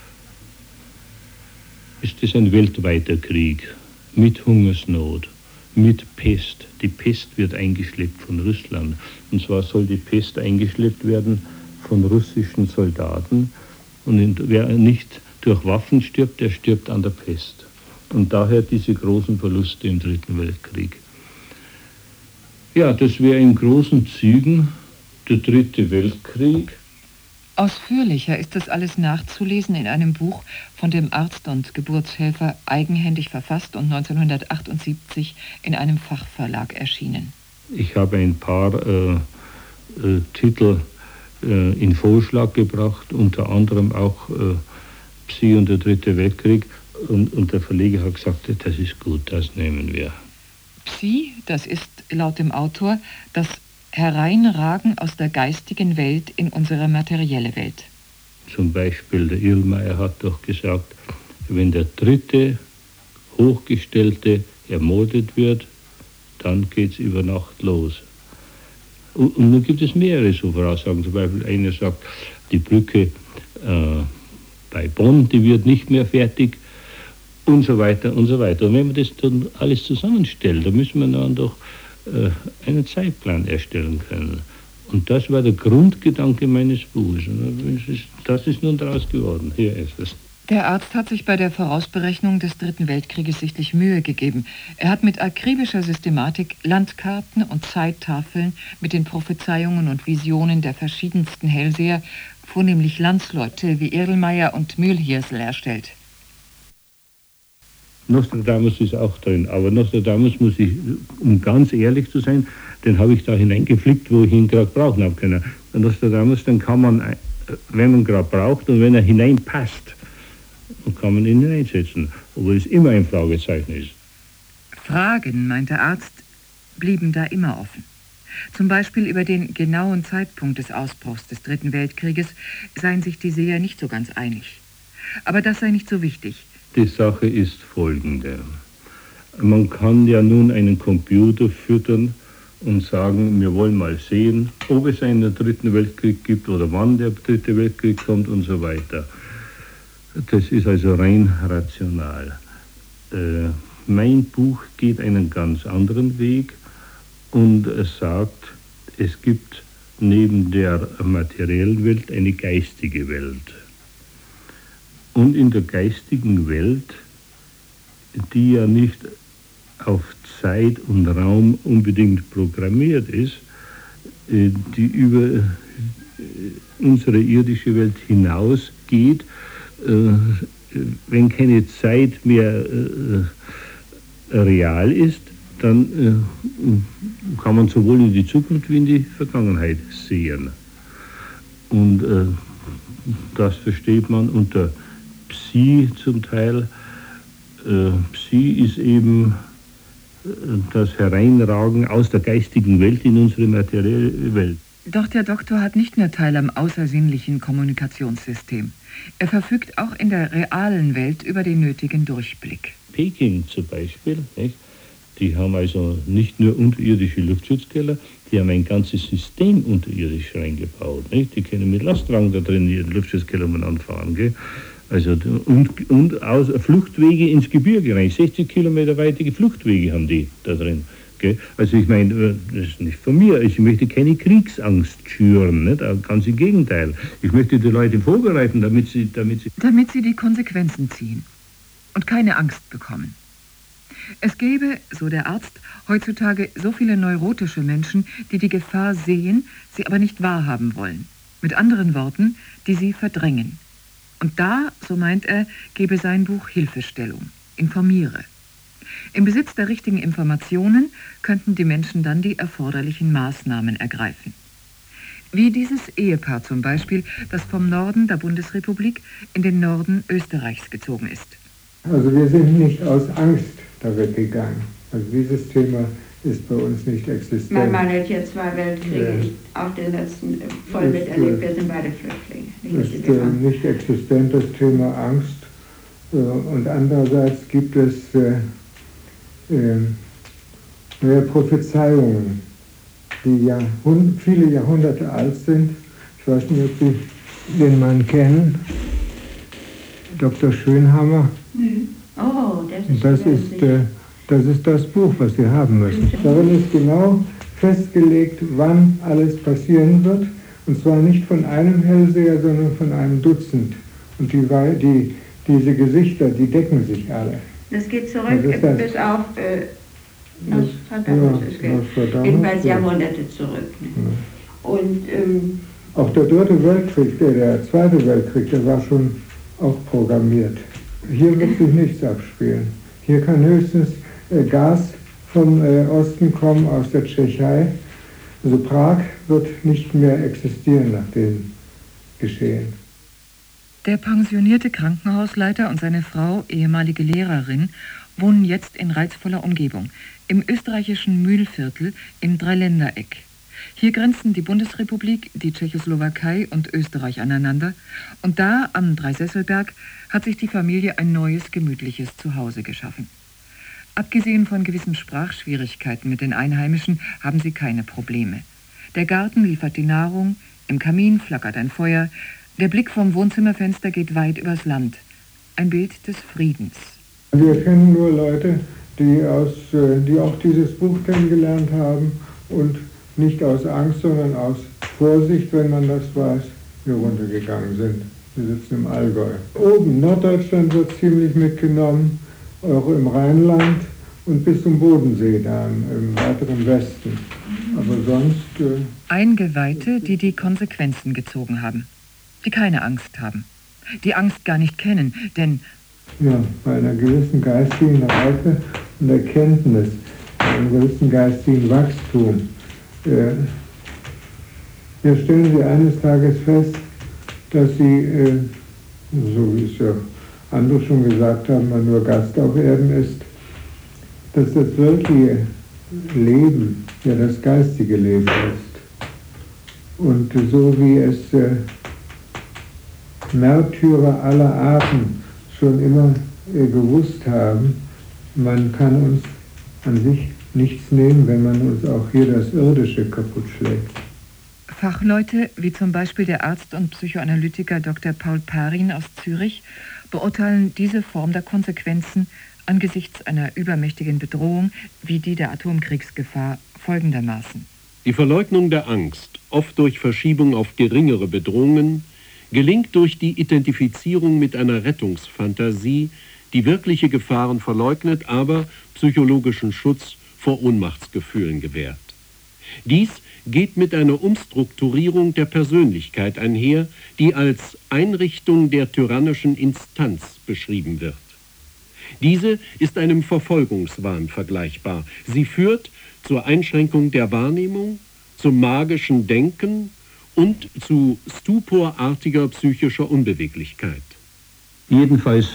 ist es ein weltweiter Krieg mit Hungersnot, mit Pest. Die Pest wird eingeschleppt von Russland. Und zwar soll die Pest eingeschleppt werden von russischen Soldaten. Und wer nicht durch Waffen stirbt, der stirbt an der Pest. Und daher diese großen Verluste im Dritten Weltkrieg. Ja, das wäre in großen Zügen der Dritte Weltkrieg. Ausführlicher ist das alles nachzulesen in einem Buch von dem Arzt und Geburtshelfer, eigenhändig verfasst und neunzehnhundertachtundsiebzig in einem Fachverlag erschienen. Ich habe ein paar äh, äh, Titel äh, in Vorschlag gebracht, unter anderem auch äh, Psi und der Dritte Weltkrieg. Und, und der Verleger hat gesagt, das ist gut, das nehmen wir. Psi, das ist laut dem Autor das Hereinragen aus der geistigen Welt in unsere materielle Welt. Zum Beispiel der Irlmeier hat doch gesagt, wenn der dritte Hochgestellte ermordet wird, dann geht es über Nacht los. Und, und nun gibt es mehrere so Voraussagen. Zum Beispiel einer sagt, die Brücke äh, bei Bonn, die wird nicht mehr fertig und so weiter und so weiter. Und wenn man das dann alles zusammenstellt, dann müssen wir dann doch einen Zeitplan erstellen können. Und das war der Grundgedanke meines Buches. Das ist nun daraus geworden. Hier ist es. Der Arzt hat sich bei der Vorausberechnung des Dritten Weltkrieges sichtlich Mühe gegeben. Er hat mit akribischer Systematik Landkarten und Zeittafeln mit den Prophezeiungen und Visionen der verschiedensten Hellseher, vornehmlich Landsleute wie Erlmeier und Mühlhirsel, erstellt. Nostradamus ist auch drin, aber Nostradamus muss ich, um ganz ehrlich zu sein, den habe ich da hineingeflickt, wo ich ihn gerade brauchen habe können. Und Nostradamus, den kann man, wenn man gerade braucht und wenn er hineinpasst, dann kann man ihn hineinsetzen, obwohl es immer ein Fragezeichen ist. Fragen, meint der Arzt, blieben da immer offen. Zum Beispiel über den genauen Zeitpunkt des Ausbruchs des Dritten Weltkrieges seien sich die Seher nicht so ganz einig. Aber das sei nicht so wichtig. Die Sache ist folgende. Man kann ja nun einen Computer füttern und sagen, wir wollen mal sehen, ob es einen Dritten Weltkrieg gibt oder wann der Dritte Weltkrieg kommt und so weiter. Das ist also rein rational. Äh, mein Buch geht einen ganz anderen Weg und es sagt, es gibt neben der materiellen Welt eine geistige Welt. Und in der geistigen Welt, die ja nicht auf Zeit und Raum unbedingt programmiert ist, die über unsere irdische Welt hinausgeht, wenn keine Zeit mehr real ist, dann kann man sowohl in die Zukunft wie in die Vergangenheit sehen. Und das versteht man unter Psi zum Teil. Äh, Psi ist eben äh, das Hereinragen aus der geistigen Welt in unsere materielle Welt. Doch der Doktor hat nicht nur Teil am außersinnlichen Kommunikationssystem. Er verfügt auch in der realen Welt über den nötigen Durchblick. Peking zum Beispiel, nicht? Die haben also nicht nur unterirdische Luftschutzkeller, die haben ein ganzes System unterirdisch reingebaut. Nicht? Die können mit Lastwagen da drin ihren Luftschutzkeller mal anfahren. Gell? Also, und und aus, Fluchtwege ins Gebirge rein, sechzig Kilometer weite Fluchtwege haben die da drin. Gell? Also ich meine, das ist nicht von mir, ich möchte keine Kriegsangst schüren, nicht? Ganz im Gegenteil. Ich möchte die Leute vorbereiten, damit sie, damit sie... Damit sie die Konsequenzen ziehen und keine Angst bekommen. Es gäbe, so der Arzt, heutzutage so viele neurotische Menschen, die die Gefahr sehen, sie aber nicht wahrhaben wollen. Mit anderen Worten, die sie verdrängen. Und da, so meint er, gebe sein Buch Hilfestellung, informiere. Im Besitz der richtigen Informationen könnten die Menschen dann die erforderlichen Maßnahmen ergreifen. Wie dieses Ehepaar zum Beispiel, das vom Norden der Bundesrepublik in den Norden Österreichs gezogen ist. Also wir sind nicht aus Angst da weggegangen. Also dieses Thema ist bei uns nicht existent. Mein Mann hat hier zwei Weltkriege, ja. Auch den letzten voll ist, miterlebt, wir sind beide Flüchtlinge. Nicht ist äh, nicht existent das Thema Angst. Äh, und andererseits gibt es äh, äh, mehr Prophezeiungen, die ja viele Jahrhunderte alt sind. Ich weiß nicht, ob Sie den Mann kennen. Doktor Schönhammer. Mhm. Oh, das ist, das ist äh, Das ist das Buch, was Sie haben müssen. Darin ist genau festgelegt, wann alles passieren wird. Und zwar nicht von einem Hellseher, sondern von einem Dutzend. Und die, die, diese Gesichter, die decken sich alle. Das geht zurück das bis auf äh, Nostradamus. Ja, jedenfalls Jahrhunderte zurück. Ne? Ja. Und, ähm, auch der dritte Weltkrieg, der, der zweite Weltkrieg, der war schon auch programmiert. Hier wird sich nichts abspielen. Hier kann höchstens äh, Gas vom äh, Osten kommen, aus der Tschechei. Also Prag wird nicht mehr existieren nach dem Geschehen. Der pensionierte Krankenhausleiter und seine Frau, ehemalige Lehrerin, wohnen jetzt in reizvoller Umgebung, im österreichischen Mühlviertel im Dreiländereck. Hier grenzen die Bundesrepublik, die Tschechoslowakei und Österreich aneinander. Und da, am Dreisesselberg, hat sich die Familie ein neues, gemütliches Zuhause geschaffen. Abgesehen von gewissen Sprachschwierigkeiten mit den Einheimischen haben sie keine Probleme. Der Garten liefert die Nahrung, im Kamin flackert ein Feuer, der Blick vom Wohnzimmerfenster geht weit übers Land. Ein Bild des Friedens. Wir kennen nur Leute, die, aus, die auch dieses Buch kennengelernt haben und nicht aus Angst, sondern aus Vorsicht, wenn man das weiß, hier runtergegangen sind. Wir sitzen im Allgäu. Oben Norddeutschland wird ziemlich mitgenommen, auch im Rheinland und bis zum Bodensee da im, im weiteren Westen. Aber sonst... Äh Eingeweihte, die die Konsequenzen gezogen haben, die keine Angst haben, die Angst gar nicht kennen, denn... Ja, bei einer gewissen geistigen Reife und Erkenntnis, bei einem gewissen geistigen Wachstum, äh, ja, stellen Sie eines Tages fest, dass Sie, äh, so wie es ja andere schon gesagt haben, man nur Gast auf Erden ist, dass das wirkliche Leben ja das geistige Leben ist. Und so wie es äh, Märtyrer aller Arten schon immer äh, gewusst haben, man kann uns an sich nichts nehmen, wenn man uns auch hier das Irdische kaputt schlägt. Fachleute, wie zum Beispiel der Arzt und Psychoanalytiker Doktor Paul Parin aus Zürich, beurteilen diese Form der Konsequenzen angesichts einer übermächtigen Bedrohung wie die der Atomkriegsgefahr folgendermaßen. Die Verleugnung der Angst, oft durch Verschiebung auf geringere Bedrohungen, gelingt durch die Identifizierung mit einer Rettungsfantasie, die wirkliche Gefahren verleugnet, aber psychologischen Schutz vor Ohnmachtsgefühlen gewährt. Dies geht mit einer Umstrukturierung der Persönlichkeit einher, die als Einrichtung der tyrannischen Instanz beschrieben wird. Diese ist einem Verfolgungswahn vergleichbar. Sie führt zur Einschränkung der Wahrnehmung, zum magischen Denken und zu stuporartiger psychischer Unbeweglichkeit. Jedenfalls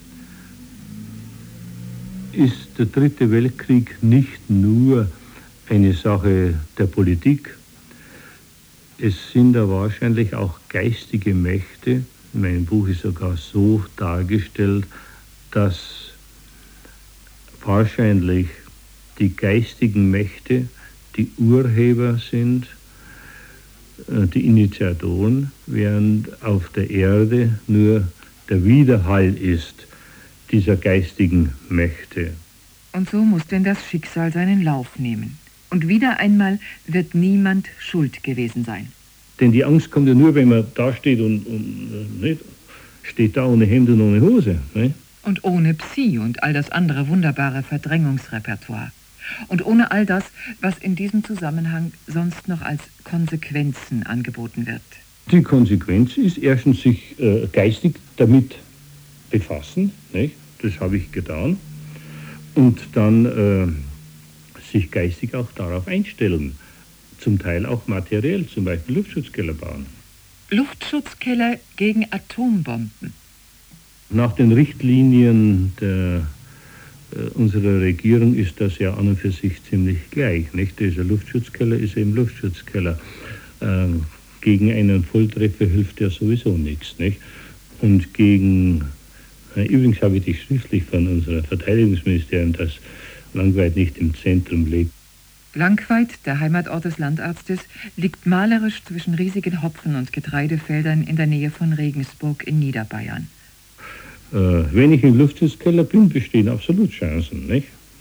ist der Dritte Weltkrieg nicht nur eine Sache der Politik. Es sind da wahrscheinlich auch geistige Mächte. In meinem Buch ist sogar so dargestellt, dass wahrscheinlich die geistigen Mächte die Urheber sind, die Initiatoren, während auf der Erde nur der Widerhall ist dieser geistigen Mächte. Und so muss denn das Schicksal seinen Lauf nehmen. Und wieder einmal wird niemand schuld gewesen sein. Denn die Angst kommt ja nur, wenn man da steht und, und nicht, steht da ohne Hemd und ohne Hose. Nicht? Und ohne Psi und all das andere wunderbare Verdrängungsrepertoire. Und ohne all das, was in diesem Zusammenhang sonst noch als Konsequenzen angeboten wird. Die Konsequenz ist erstens sich äh, geistig damit befassen, nicht? Das habe ich getan. Und dann äh, sich geistig auch darauf einstellen. Zum Teil auch materiell, zum Beispiel Luftschutzkeller bauen. Luftschutzkeller gegen Atombomben. Nach den Richtlinien der, äh, unserer Regierung ist das ja an und für sich ziemlich gleich. Nicht? Dieser Luftschutzkeller ist eben Luftschutzkeller. Äh, gegen einen Volltreffer hilft ja sowieso nichts. Nicht? Und gegen, äh, übrigens habe ich dich schriftlich von unserer Verteidigungsministerium, das Langweid nicht im Zentrum liegt. Langweid, der Heimatort des Landarztes, liegt malerisch zwischen riesigen Hopfen- und Getreidefeldern in der Nähe von Regensburg in Niederbayern. Äh, wenn ich im Luftschutzkeller bin, bestehen absolut Chancen, nicht?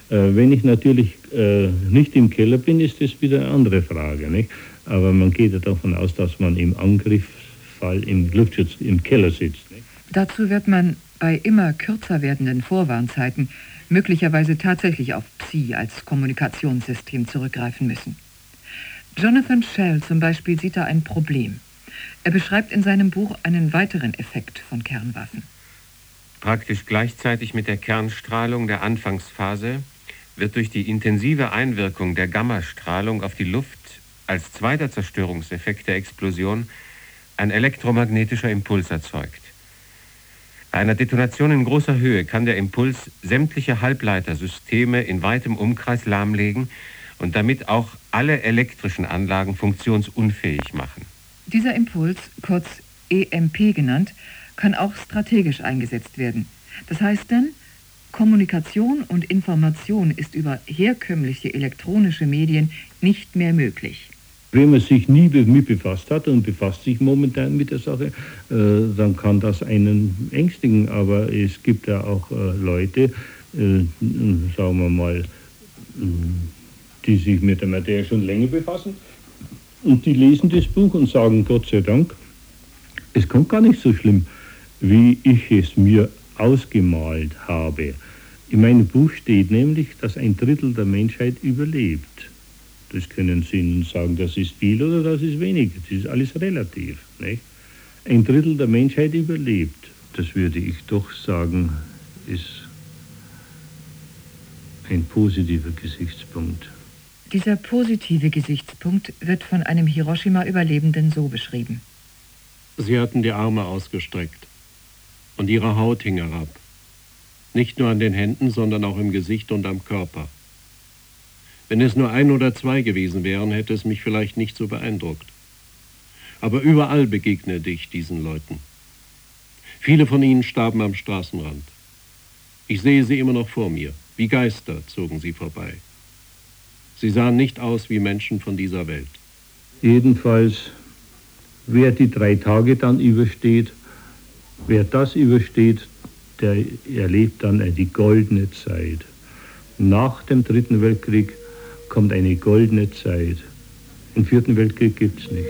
Äh, wenn ich natürlich äh, nicht im Keller bin, ist das wieder eine andere Frage, nicht? Aber man geht ja davon aus, dass man im Angriffsfall im Luftschutz im Keller sitzt. Nicht? Dazu wird man bei immer kürzer werdenden Vorwarnzeiten möglicherweise tatsächlich auf Psi als Kommunikationssystem zurückgreifen müssen. Jonathan Schell zum Beispiel sieht da ein Problem. Er beschreibt in seinem Buch einen weiteren Effekt von Kernwaffen. Praktisch gleichzeitig mit der Kernstrahlung der Anfangsphase wird durch die intensive Einwirkung der Gammastrahlung auf die Luft als zweiter Zerstörungseffekt der Explosion ein elektromagnetischer Impuls erzeugt. Bei einer Detonation in großer Höhe kann der Impuls sämtliche Halbleitersysteme in weitem Umkreis lahmlegen und damit auch alle elektrischen Anlagen funktionsunfähig machen. Dieser Impuls, kurz E M P genannt, kann auch strategisch eingesetzt werden. Das heißt dann, Kommunikation und Information ist über herkömmliche elektronische Medien nicht mehr möglich. Wenn man sich nie mit befasst hat und befasst sich momentan mit der Sache, äh, dann kann das einen ängstigen. Aber es gibt ja auch äh, Leute, äh, sagen wir mal, die sich mit der Materie schon länger befassen und die lesen das Buch und sagen, Gott sei Dank, es kommt gar nicht so schlimm, wie ich es mir ausgemalt habe. In meinem Buch steht nämlich, dass ein Drittel der Menschheit überlebt. Das können Sie nun sagen, das ist viel oder das ist wenig. Das ist alles relativ. Nicht? Ein Drittel der Menschheit überlebt. Das würde ich doch sagen, ist ein positiver Gesichtspunkt. Dieser positive Gesichtspunkt wird von einem Hiroshima-Überlebenden so beschrieben. Sie hatten die Arme ausgestreckt und ihre Haut hing herab. Nicht nur an den Händen, sondern auch im Gesicht und am Körper. Wenn es nur ein oder zwei gewesen wären, hätte es mich vielleicht nicht so beeindruckt. Aber überall begegnete ich diesen Leuten. Viele von ihnen starben am Straßenrand. Ich sehe sie immer noch vor mir. Wie Geister zogen sie vorbei. Sie sahen nicht aus wie Menschen von dieser Welt. Jedenfalls, wer die drei Tage dann übersteht, wer das übersteht, der erlebt dann die goldene Zeit. Nach dem Dritten Weltkrieg kommt eine goldene Zeit. Den Vierten Weltkrieg gibt es nicht.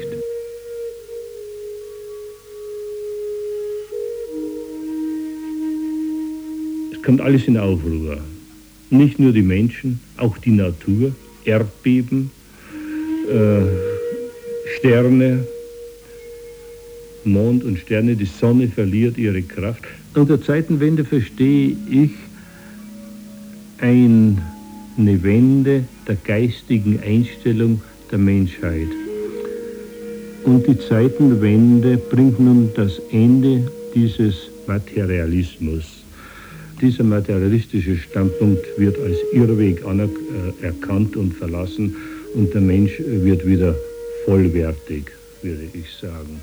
Es kommt alles in Aufruhr. Nicht nur die Menschen, auch die Natur, Erdbeben, äh, Sterne, Mond und Sterne, die Sonne verliert ihre Kraft. Unter Zeitenwende verstehe ich eine Wende der geistigen Einstellung der Menschheit. Und die Zeitenwende bringt nun das Ende dieses Materialismus. Dieser materialistische Standpunkt wird als Irrweg anerkannt und verlassen und der Mensch wird wieder vollwertig, würde ich sagen.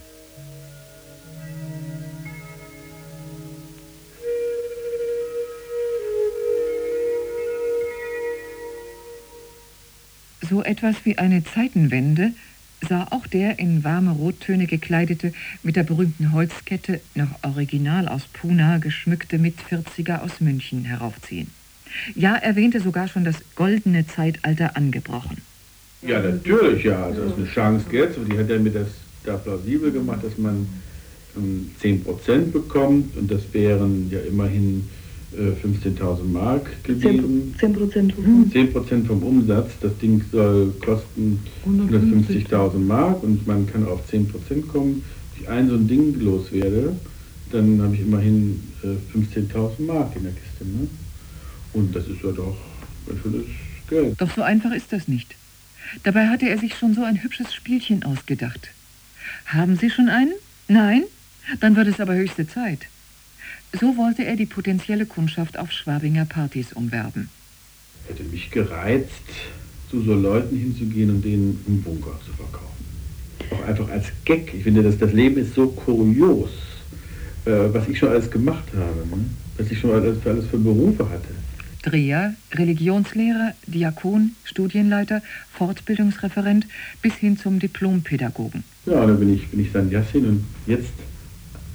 So etwas wie eine Zeitenwende sah auch der in warme Rottöne gekleidete, mit der berühmten Holzkette, noch original aus Puna, geschmückte Mitvierziger aus München heraufziehen. Ja, erwähnte sogar schon das goldene Zeitalter angebrochen. Ja, natürlich, ja, dass es eine Chance gibt. Und die hat ja mir das da plausibel gemacht, dass man ähm, zehn Prozent bekommt und das wären ja immerhin äh, fünfzehntausend Mark gewesen. zehn Prozent. zehn Prozent vom Umsatz. Das Ding soll kosten hundertfünfzigtausend Mark und man kann auf zehn Prozent kommen. Wenn ich ein so ein Ding loswerde, dann habe ich immerhin äh, fünfzehntausend Mark in der Kiste. Ne? Und das ist ja doch ein schönes Geld. Doch so einfach ist das nicht. Dabei hatte er sich schon so ein hübsches Spielchen ausgedacht. Haben Sie schon einen? Nein? Dann wird es aber höchste Zeit. So wollte er die potenzielle Kundschaft auf Schwabinger Partys umwerben. Hätte mich gereizt, zu so Leuten hinzugehen und denen einen Bunker zu verkaufen. Auch einfach als Gag. Ich finde, dass das Leben ist so kurios, äh, was ich schon alles gemacht habe, ne? Was ich schon alles für, alles für Berufe hatte. Dreher, Religionslehrer, Diakon, Studienleiter, Fortbildungsreferent bis hin zum Diplompädagogen. Ja, da bin ich, bin ich Sannyasin und jetzt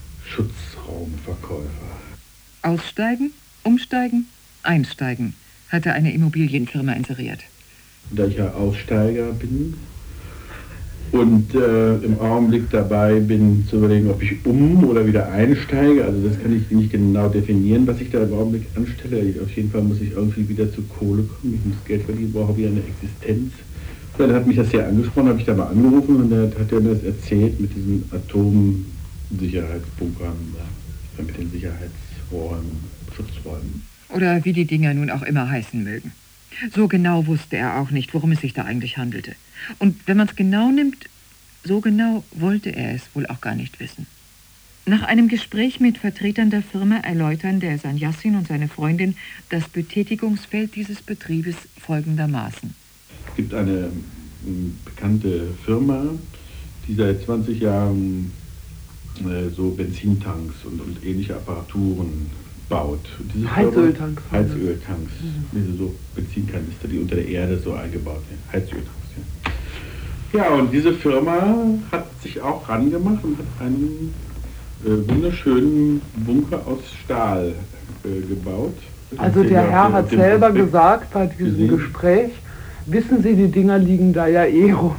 Schutzraumverkäufer. Aussteigen, umsteigen, einsteigen hatte eine Immobilienfirma inseriert. Da ich ja Aussteiger bin und äh, im Augenblick dabei bin zu überlegen, ob ich um- oder wieder einsteige, also das kann ich nicht genau definieren, was ich da im Augenblick anstelle. Auf jeden Fall muss ich irgendwie wieder zu Kohle kommen, ich muss Geld verdienen, brauche wieder eine Existenz. Und dann hat mich das sehr angesprochen, habe ich da mal angerufen und dann hat er mir das erzählt mit diesen Atomsicherheitsbunkern, ja, mit den Sicherheitsräumen, Schutzräumen. Oder wie die Dinger nun auch immer heißen mögen. So genau wusste er auch nicht, worum es sich da eigentlich handelte. Und wenn man es genau nimmt, so genau wollte er es wohl auch gar nicht wissen. Nach einem Gespräch mit Vertretern der Firma erläutern der Sanjassin und seine Freundin das Betätigungsfeld dieses Betriebes folgendermaßen. Es gibt eine m, bekannte Firma, die seit zwanzig Jahren äh, so Benzintanks und, und ähnliche Apparaturen baut. Und diese Heizöltanks. Firma, Heizöltanks, mhm. diese so Benzinkanister, die unter der Erde so eingebaut werden. Heizöltanks, ja. Ja, und diese Firma hat sich auch rangemacht und hat einen äh, wunderschönen Bunker aus Stahl äh, gebaut. Also der Herr hat selber gesagt bei diesem gesehen. Gespräch, wissen Sie, die Dinger liegen da ja eh rum.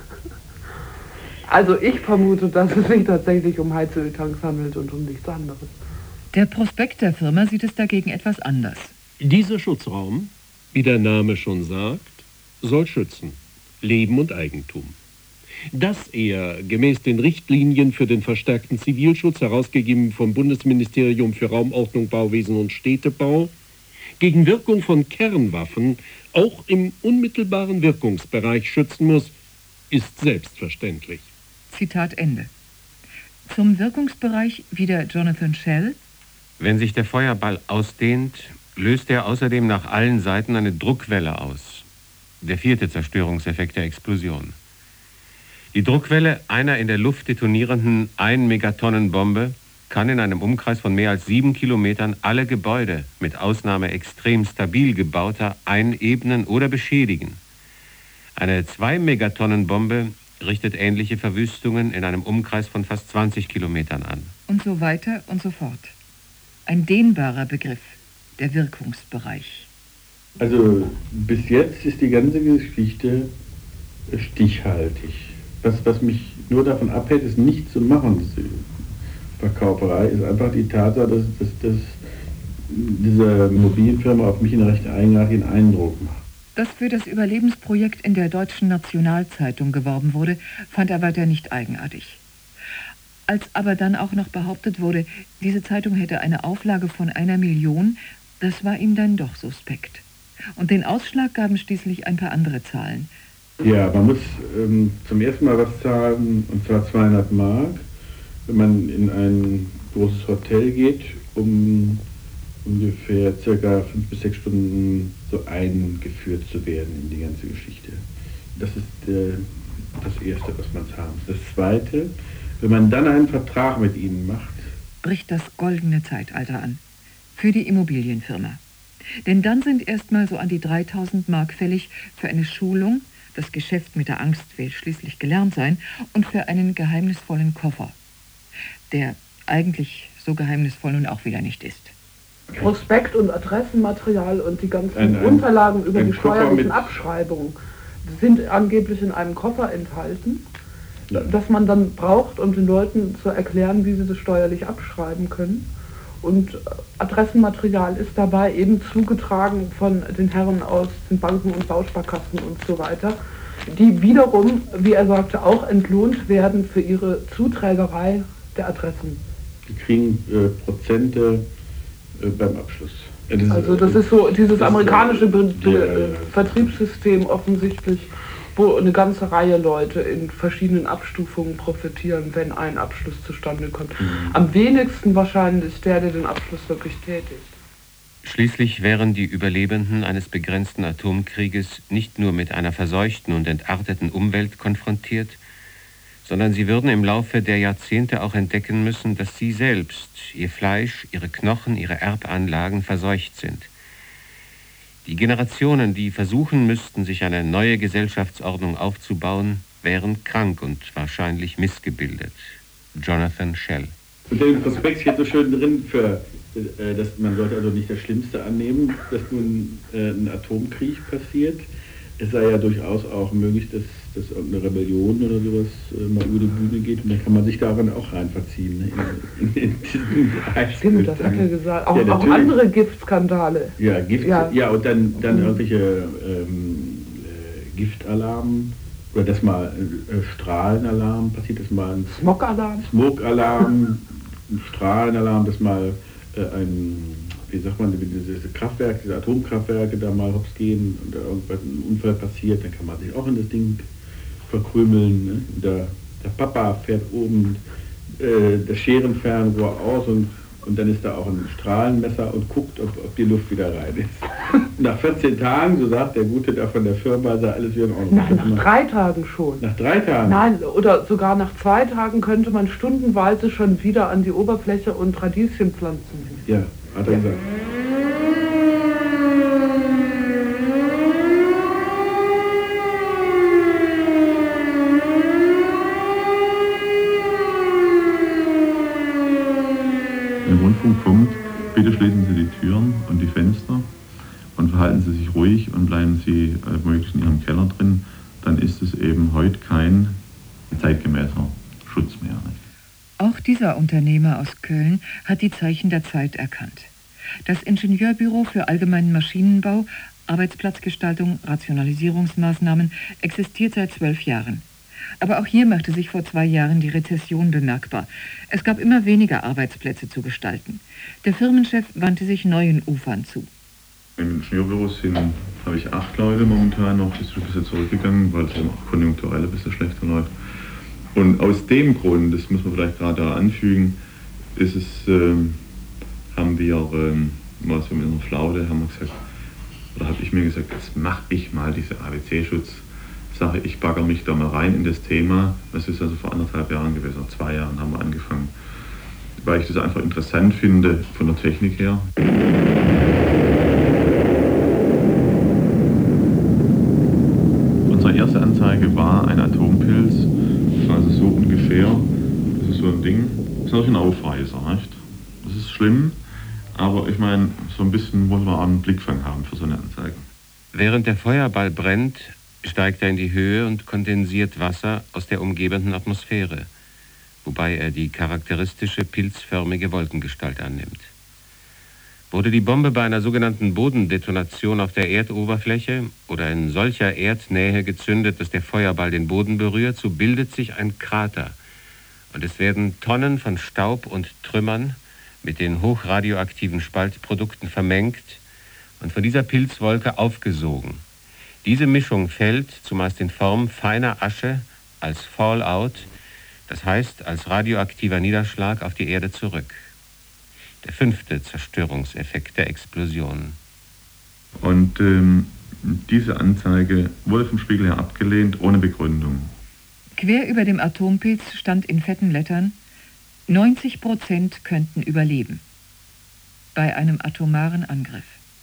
Also ich vermute, dass es sich tatsächlich um Heizöltanks handelt und um nichts anderes. Der Prospekt der Firma sieht es dagegen etwas anders. Dieser Schutzraum, wie der Name schon sagt, soll schützen. Leben und Eigentum. Dass er, gemäß den Richtlinien für den verstärkten Zivilschutz, herausgegeben vom Bundesministerium für Raumordnung, Bauwesen und Städtebau, gegen Wirkung von Kernwaffen auch im unmittelbaren Wirkungsbereich schützen muss, ist selbstverständlich. Zitat Ende. Zum Wirkungsbereich wieder Jonathan Schell. Wenn sich der Feuerball ausdehnt, löst er außerdem nach allen Seiten eine Druckwelle aus. Der vierte Zerstörungseffekt der Explosion. Die Druckwelle einer in der Luft detonierenden ein Megatonnen Bombe kann in einem Umkreis von mehr als sieben Kilometern alle Gebäude, mit Ausnahme extrem stabil gebauter, einebnen oder beschädigen. Eine zwei Megatonnen Bombe richtet ähnliche Verwüstungen in einem Umkreis von fast zwanzig Kilometern an. Und so weiter und so fort. Ein dehnbarer Begriff, der Wirkungsbereich. Also bis jetzt ist die ganze Geschichte stichhaltig. Was, was mich nur davon abhält, es nicht zu machen, diese Verkauferei, ist einfach die Tatsache, dass, dass, dass diese Immobilienfirma auf mich einen recht eigenartigen Eindruck macht. Dass für das Überlebensprojekt in der Deutschen Nationalzeitung geworben wurde, fand er weiter nicht eigenartig. Als aber dann auch noch behauptet wurde, diese Zeitung hätte eine Auflage von einer Million, das war ihm dann doch suspekt. Und den Ausschlag gaben schließlich ein paar andere Zahlen. Ja, man muss ähm, zum ersten Mal was zahlen, und zwar zweihundert Mark, wenn man in ein großes Hotel geht, um ungefähr circa fünf bis sechs Stunden so eingeführt zu werden in die ganze Geschichte. Das ist äh, das Erste, was man zahlen muss. Das Zweite, wenn man dann einen Vertrag mit ihnen macht, bricht das goldene Zeitalter an. Für die Immobilienfirma. Denn dann sind erstmal so an die dreitausend Mark fällig für eine Schulung, das Geschäft mit der Angst will schließlich gelernt sein, und für einen geheimnisvollen Koffer, der eigentlich so geheimnisvoll nun auch wieder nicht ist. Prospekt und Adressenmaterial und die ganzen ein, ein, Unterlagen über die Koffer steuerlichen Abschreibungen sind angeblich in einem Koffer enthalten, ja, das man dann braucht, um den Leuten zu erklären, wie sie das steuerlich abschreiben können. Und Adressenmaterial ist dabei eben zugetragen von den Herren aus den Banken und Bausparkassen und so weiter, die wiederum, wie er sagte, auch entlohnt werden für ihre Zuträgerei der Adressen. Die kriegen äh, Prozente äh, beim Abschluss. Ja, das also das ist so dieses amerikanische Be Be ja, ja. Vertriebssystem offensichtlich, wo eine ganze Reihe Leute in verschiedenen Abstufungen profitieren, wenn ein Abschluss zustande kommt. Mhm. Am wenigsten wahrscheinlich der, der den Abschluss wirklich tätigt. Schließlich wären die Überlebenden eines begrenzten Atomkrieges nicht nur mit einer verseuchten und entarteten Umwelt konfrontiert, sondern sie würden im Laufe der Jahrzehnte auch entdecken müssen, dass sie selbst, ihr Fleisch, ihre Knochen, ihre Erbanlagen verseucht sind. Die Generationen, die versuchen müssten, sich eine neue Gesellschaftsordnung aufzubauen, wären krank und wahrscheinlich missgebildet. Jonathan Schell. Und der Prospekt steht so schön drin für äh, dass man sollte also nicht das Schlimmste annehmen, dass nun äh, ein Atomkrieg passiert. Es sei ja durchaus auch möglich, dass, dass irgendeine Rebellion oder sowas äh, mal über die Bühne geht und dann kann man sich darin auch rein verziehen. Ne? In, in, in Stimmt, das hat er gesagt. Auch, ja, auch andere Giftskandale. Ja, Gift, ja. ja und dann, dann mhm. irgendwelche ähm, äh, Giftalarm oder dass mal äh, Strahlenalarm passiert, dass mal ein Smog-Alarm, Smog-Alarm, ein Strahlenalarm, dass mal äh, ein wie sagt man, diese Kraftwerke, diese Atomkraftwerke da mal hops gehen und da irgendwas ein Unfall passiert, dann kann man sich auch in das Ding verkrümeln. Ne? Der, der Papa fährt oben äh, das Scherenfernrohr aus und, und dann ist da auch ein Strahlenmesser und guckt, ob, ob die Luft wieder rein ist. Nach vierzehn Tagen, so sagt der Gute da von der Firma, sei alles wieder in Ordnung. Nein, nach drei Tagen schon. Nach drei Tagen? Nein, oder sogar nach zwei Tagen könnte man stundenweise schon wieder an die Oberfläche und Radieschen pflanzen. Ja. Hat er gesagt. Wenn der Rundfunk kommt, bitte schließen Sie die Türen und die Fenster und verhalten Sie sich ruhig und bleiben Sie äh, möglichst in Ihrem Keller drin, dann ist es eben heute kein zeitgemäßer Schutz mehr. Nicht? Auch dieser Unternehmer aus Köln hat die Zeichen der Zeit erkannt. Das Ingenieurbüro für allgemeinen Maschinenbau, Arbeitsplatzgestaltung, Rationalisierungsmaßnahmen existiert seit zwölf Jahren. Aber auch hier machte sich vor zwei Jahren die Rezession bemerkbar. Es gab immer weniger Arbeitsplätze zu gestalten. Der Firmenchef wandte sich neuen Ufern zu. Im Ingenieurbüro sind, habe ich acht Leute momentan noch, das ist ein bisschen zurückgegangen, weil es eben auch konjunkturell ein bisschen schlechter läuft. Und aus dem Grund, das muss man vielleicht gerade da anfügen, ist es, ähm, haben wir, ähm, mal so mit einer Flaute, haben wir gesagt, oder habe ich mir gesagt, jetzt mache ich mal diese A B C-Schutz-Sache, ich bagger mich da mal rein in das Thema. Das ist also vor anderthalb Jahren gewesen, vor zwei Jahren haben wir angefangen, weil ich das einfach interessant finde von der Technik her. Unsere erste Anzeige war ein Atompilz, also so ungefähr, das ist so ein Ding, das ist natürlich ein Aufreißer, nicht? Das ist schlimm, aber ich meine, so ein bisschen muss man auch einen Blickfang haben für so eine Anzeige. Während der Feuerball brennt, steigt er in die Höhe und kondensiert Wasser aus der umgebenden Atmosphäre, wobei er die charakteristische pilzförmige Wolkengestalt annimmt. Wurde die Bombe bei einer sogenannten Bodendetonation auf der Erdoberfläche oder in solcher Erdnähe gezündet, dass der Feuerball den Boden berührt, so bildet sich ein Krater und es werden Tonnen von Staub und Trümmern mit den hochradioaktiven Spaltprodukten vermengt und von dieser Pilzwolke aufgesogen. Diese Mischung fällt, zumeist in Form feiner Asche, als Fallout, das heißt als radioaktiver Niederschlag auf die Erde zurück. Der fünfte Zerstörungseffekt der Explosion. Und ähm, diese Anzeige wurde vom Spiegel her abgelehnt, ohne Begründung. Quer über dem Atompilz stand in fetten Lettern: neunzig Prozent könnten überleben bei einem atomaren Angriff.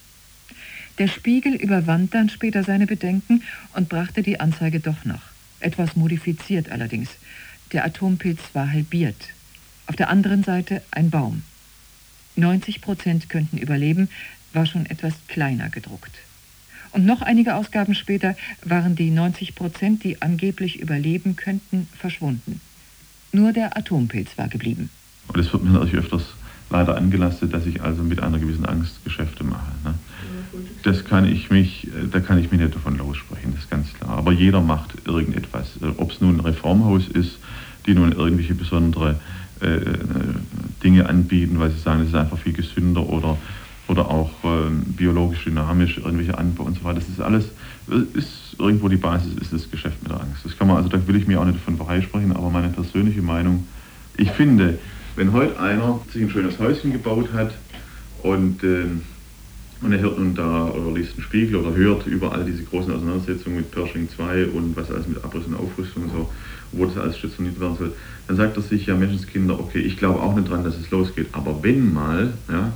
Der Spiegel überwand dann später seine Bedenken und brachte die Anzeige doch noch. Etwas modifiziert allerdings. Der Atompilz war halbiert. Auf der anderen Seite ein Baum. neunzig Prozent könnten überleben, war schon etwas kleiner gedruckt. Und noch einige Ausgaben später waren die neunzig Prozent, die angeblich überleben könnten, verschwunden. Nur der Atompilz war geblieben. Und es wird mir natürlich öfters leider angelastet, dass ich also mit einer gewissen Angst Geschäfte mache. Ne? Das kann ich mich, da kann ich mich nicht davon lossprechen, das ist ganz klar. Aber jeder macht irgendetwas. Ob es nun ein Reformhaus ist, die nun irgendwelche besondere äh, Dinge anbieten, weil sie sagen, es ist einfach viel gesünder, oder, oder auch äh, biologisch dynamisch, irgendwelche Anbau und so weiter. Das ist alles, ist irgendwo die Basis, ist das Geschäft mit der Angst. Das kann man, also da will ich mir auch nicht davon freisprechen, aber meine persönliche Meinung, ich finde, wenn heute einer sich ein schönes Häuschen gebaut hat und, äh, und er hört nun da oder liest einen Spiegel oder hört überall diese großen Auseinandersetzungen mit Pershing zwei und was alles mit Abriss und Aufrüstung und so, wo das alles stationiert werden soll, dann sagt er sich, ja Menschenskinder, okay, ich glaube auch nicht dran, dass es losgeht, aber wenn mal, ja,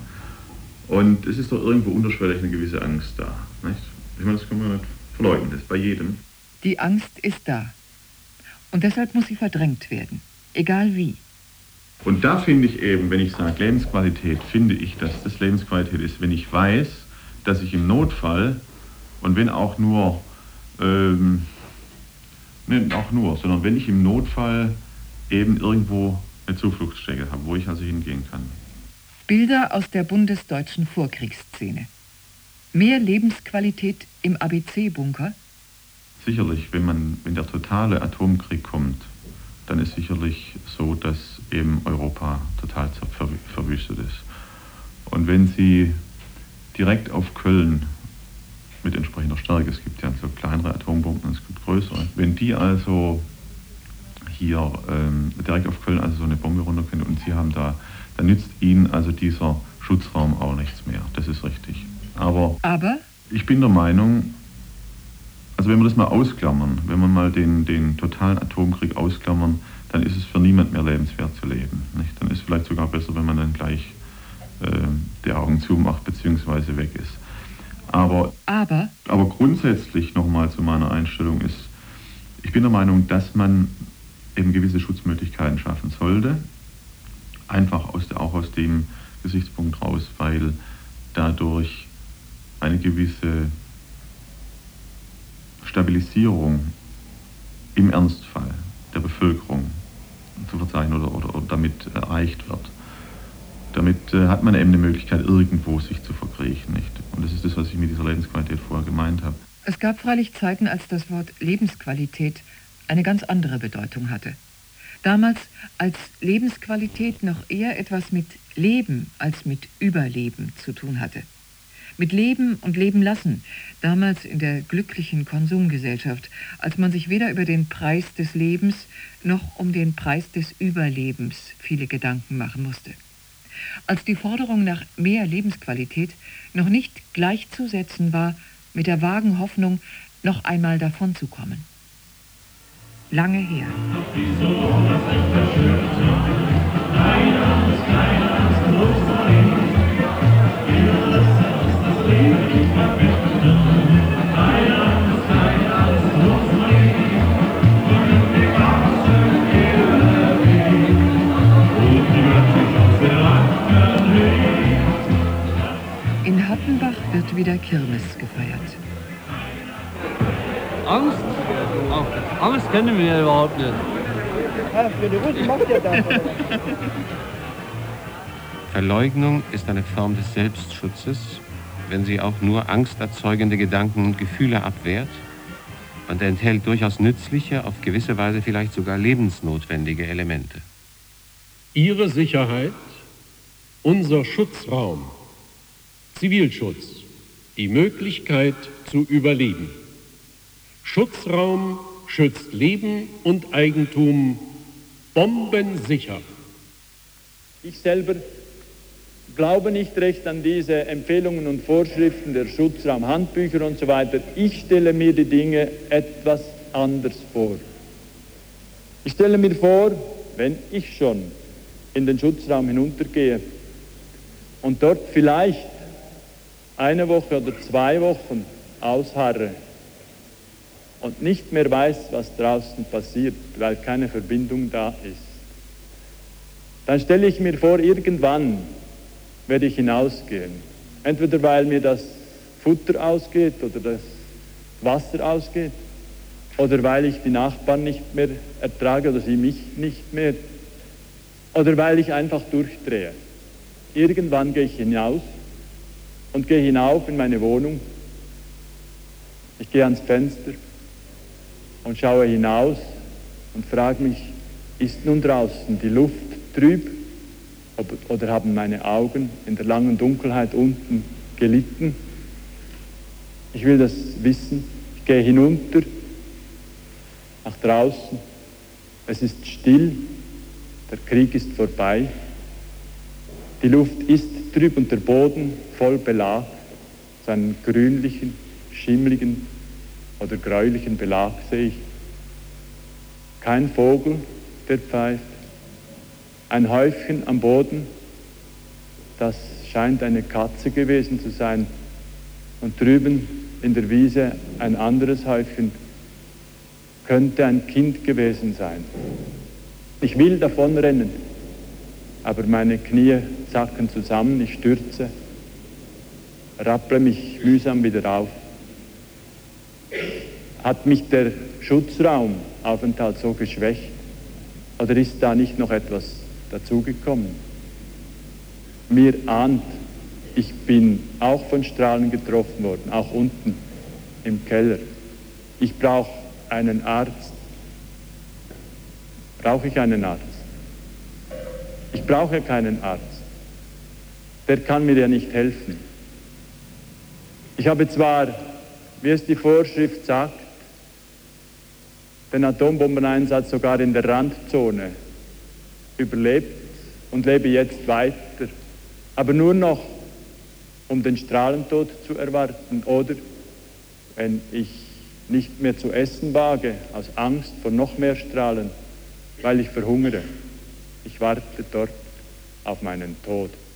und es ist doch irgendwo unterschwellig eine gewisse Angst da, nicht? Ich meine, das kann man nicht verleugnen, das ist bei jedem. Die Angst ist da. Und deshalb muss sie verdrängt werden, egal wie. Und da finde ich eben, wenn ich sage Lebensqualität, finde ich, dass das Lebensqualität ist, wenn ich weiß, dass ich im Notfall, und wenn auch nur, ähm, nicht auch nur, sondern wenn ich im Notfall eben irgendwo eine Zufluchtsstätte habe, wo ich also hingehen kann. Bilder aus der bundesdeutschen Vorkriegsszene. Mehr Lebensqualität im A B C-Bunker? Sicherlich, wenn, man, wenn der totale Atomkrieg kommt, dann ist sicherlich so, dass eben Europa total ver verwüstet ist. Und wenn Sie direkt auf Köln mit entsprechender Stärke, es gibt ja so kleinere Atombomben und es gibt größere, wenn die also hier ähm, direkt auf Köln also so eine Bombe runterkommt und Sie haben da, dann nützt Ihnen also dieser Schutzraum auch nichts mehr. Das ist richtig. Aber, Aber ich bin der Meinung, also wenn wir das mal ausklammern, wenn wir mal den, den totalen Atomkrieg ausklammern, dann ist es für niemand mehr lebenswert zu leben. Nicht? Dann ist es vielleicht sogar besser, wenn man dann gleich äh, die Augen zumacht bzw. weg ist. Aber, aber, aber grundsätzlich nochmal zu meiner Einstellung ist, ich bin der Meinung, dass man eben gewisse Schutzmöglichkeiten schaffen sollte, einfach aus der, auch aus dem Gesichtspunkt raus, weil dadurch eine gewisse Stabilisierung im Ernstfall der Bevölkerung zu verzeichnen oder, oder, oder damit erreicht wird. Damit äh, hat man eben eine Möglichkeit, irgendwo sich zu verkriechen. Nicht? Und das ist das, was ich mit dieser Lebensqualität vorher gemeint habe. Es gab freilich Zeiten, als das Wort Lebensqualität eine ganz andere Bedeutung hatte. Damals, als Lebensqualität noch eher etwas mit Leben als mit Überleben zu tun hatte. Mit Leben und Leben lassen, damals in der glücklichen Konsumgesellschaft, als man sich weder über den Preis des Lebens noch um den Preis des Überlebens viele Gedanken machen musste. Als die Forderung nach mehr Lebensqualität noch nicht gleichzusetzen war mit der vagen Hoffnung, noch einmal davonzukommen. Lange her. In Hattenbach wird wieder Kirmes gefeiert. Angst? Ach, Angst kennen wir ja überhaupt nicht. Für die Russen macht ihr das. Verleugnung ist eine Form des Selbstschutzes, wenn sie auch nur angsterzeugende Gedanken und Gefühle abwehrt und enthält durchaus nützliche, auf gewisse Weise vielleicht sogar lebensnotwendige Elemente. Ihre Sicherheit, unser Schutzraum, Zivilschutz, die Möglichkeit zu überleben. Schutzraum schützt Leben und Eigentum bombensicher. Ich selber glaube nicht recht an diese Empfehlungen und Vorschriften der Schutzraumhandbücher und so weiter. Ich stelle mir die Dinge etwas anders vor. Ich stelle mir vor, wenn ich schon in den Schutzraum hinuntergehe und dort vielleicht eine Woche oder zwei Wochen ausharre und nicht mehr weiß, was draußen passiert, weil keine Verbindung da ist, dann stelle ich mir vor, irgendwann werde ich hinausgehen. Entweder weil mir das Futter ausgeht oder das Wasser ausgeht oder weil ich die Nachbarn nicht mehr ertrage oder sie mich nicht mehr oder weil ich einfach durchdrehe. Irgendwann gehe ich hinaus und gehe hinauf in meine Wohnung. Ich gehe ans Fenster und schaue hinaus und frage mich, ist nun draußen die Luft trüb oder haben meine Augen in der langen Dunkelheit unten gelitten? Ich will das wissen. Ich gehe hinunter, nach draußen. Es ist still, der Krieg ist vorbei. Die Luft ist trüb und der Boden voll Belag, seinen grünlichen, schimmligen oder gräulichen Belag sehe ich. Kein Vogel, der pfeift. Ein Häufchen am Boden, das scheint eine Katze gewesen zu sein. Und drüben in der Wiese ein anderes Häufchen, könnte ein Kind gewesen sein. Ich will davonrennen. aber meine Knie sacken zusammen, ich stürze, rapple mich mühsam wieder auf. Hat mich der Schutzraumaufenthalt so geschwächt oder ist da nicht noch etwas dazugekommen? Mir ahnt, ich bin auch von Strahlen getroffen worden, auch unten im Keller. Ich brauche einen Arzt. Brauche ich einen Arzt? Ich brauche keinen Arzt. Der kann mir ja nicht helfen. Ich habe zwar, wie es die Vorschrift sagt, den Atombombeneinsatz sogar in der Randzone überlebt und lebe jetzt weiter, aber nur noch, um den Strahlentod zu erwarten oder, wenn ich nicht mehr zu essen wage, aus Angst vor noch mehr Strahlen, weil ich verhungere. Ich warte dort auf meinen Tod.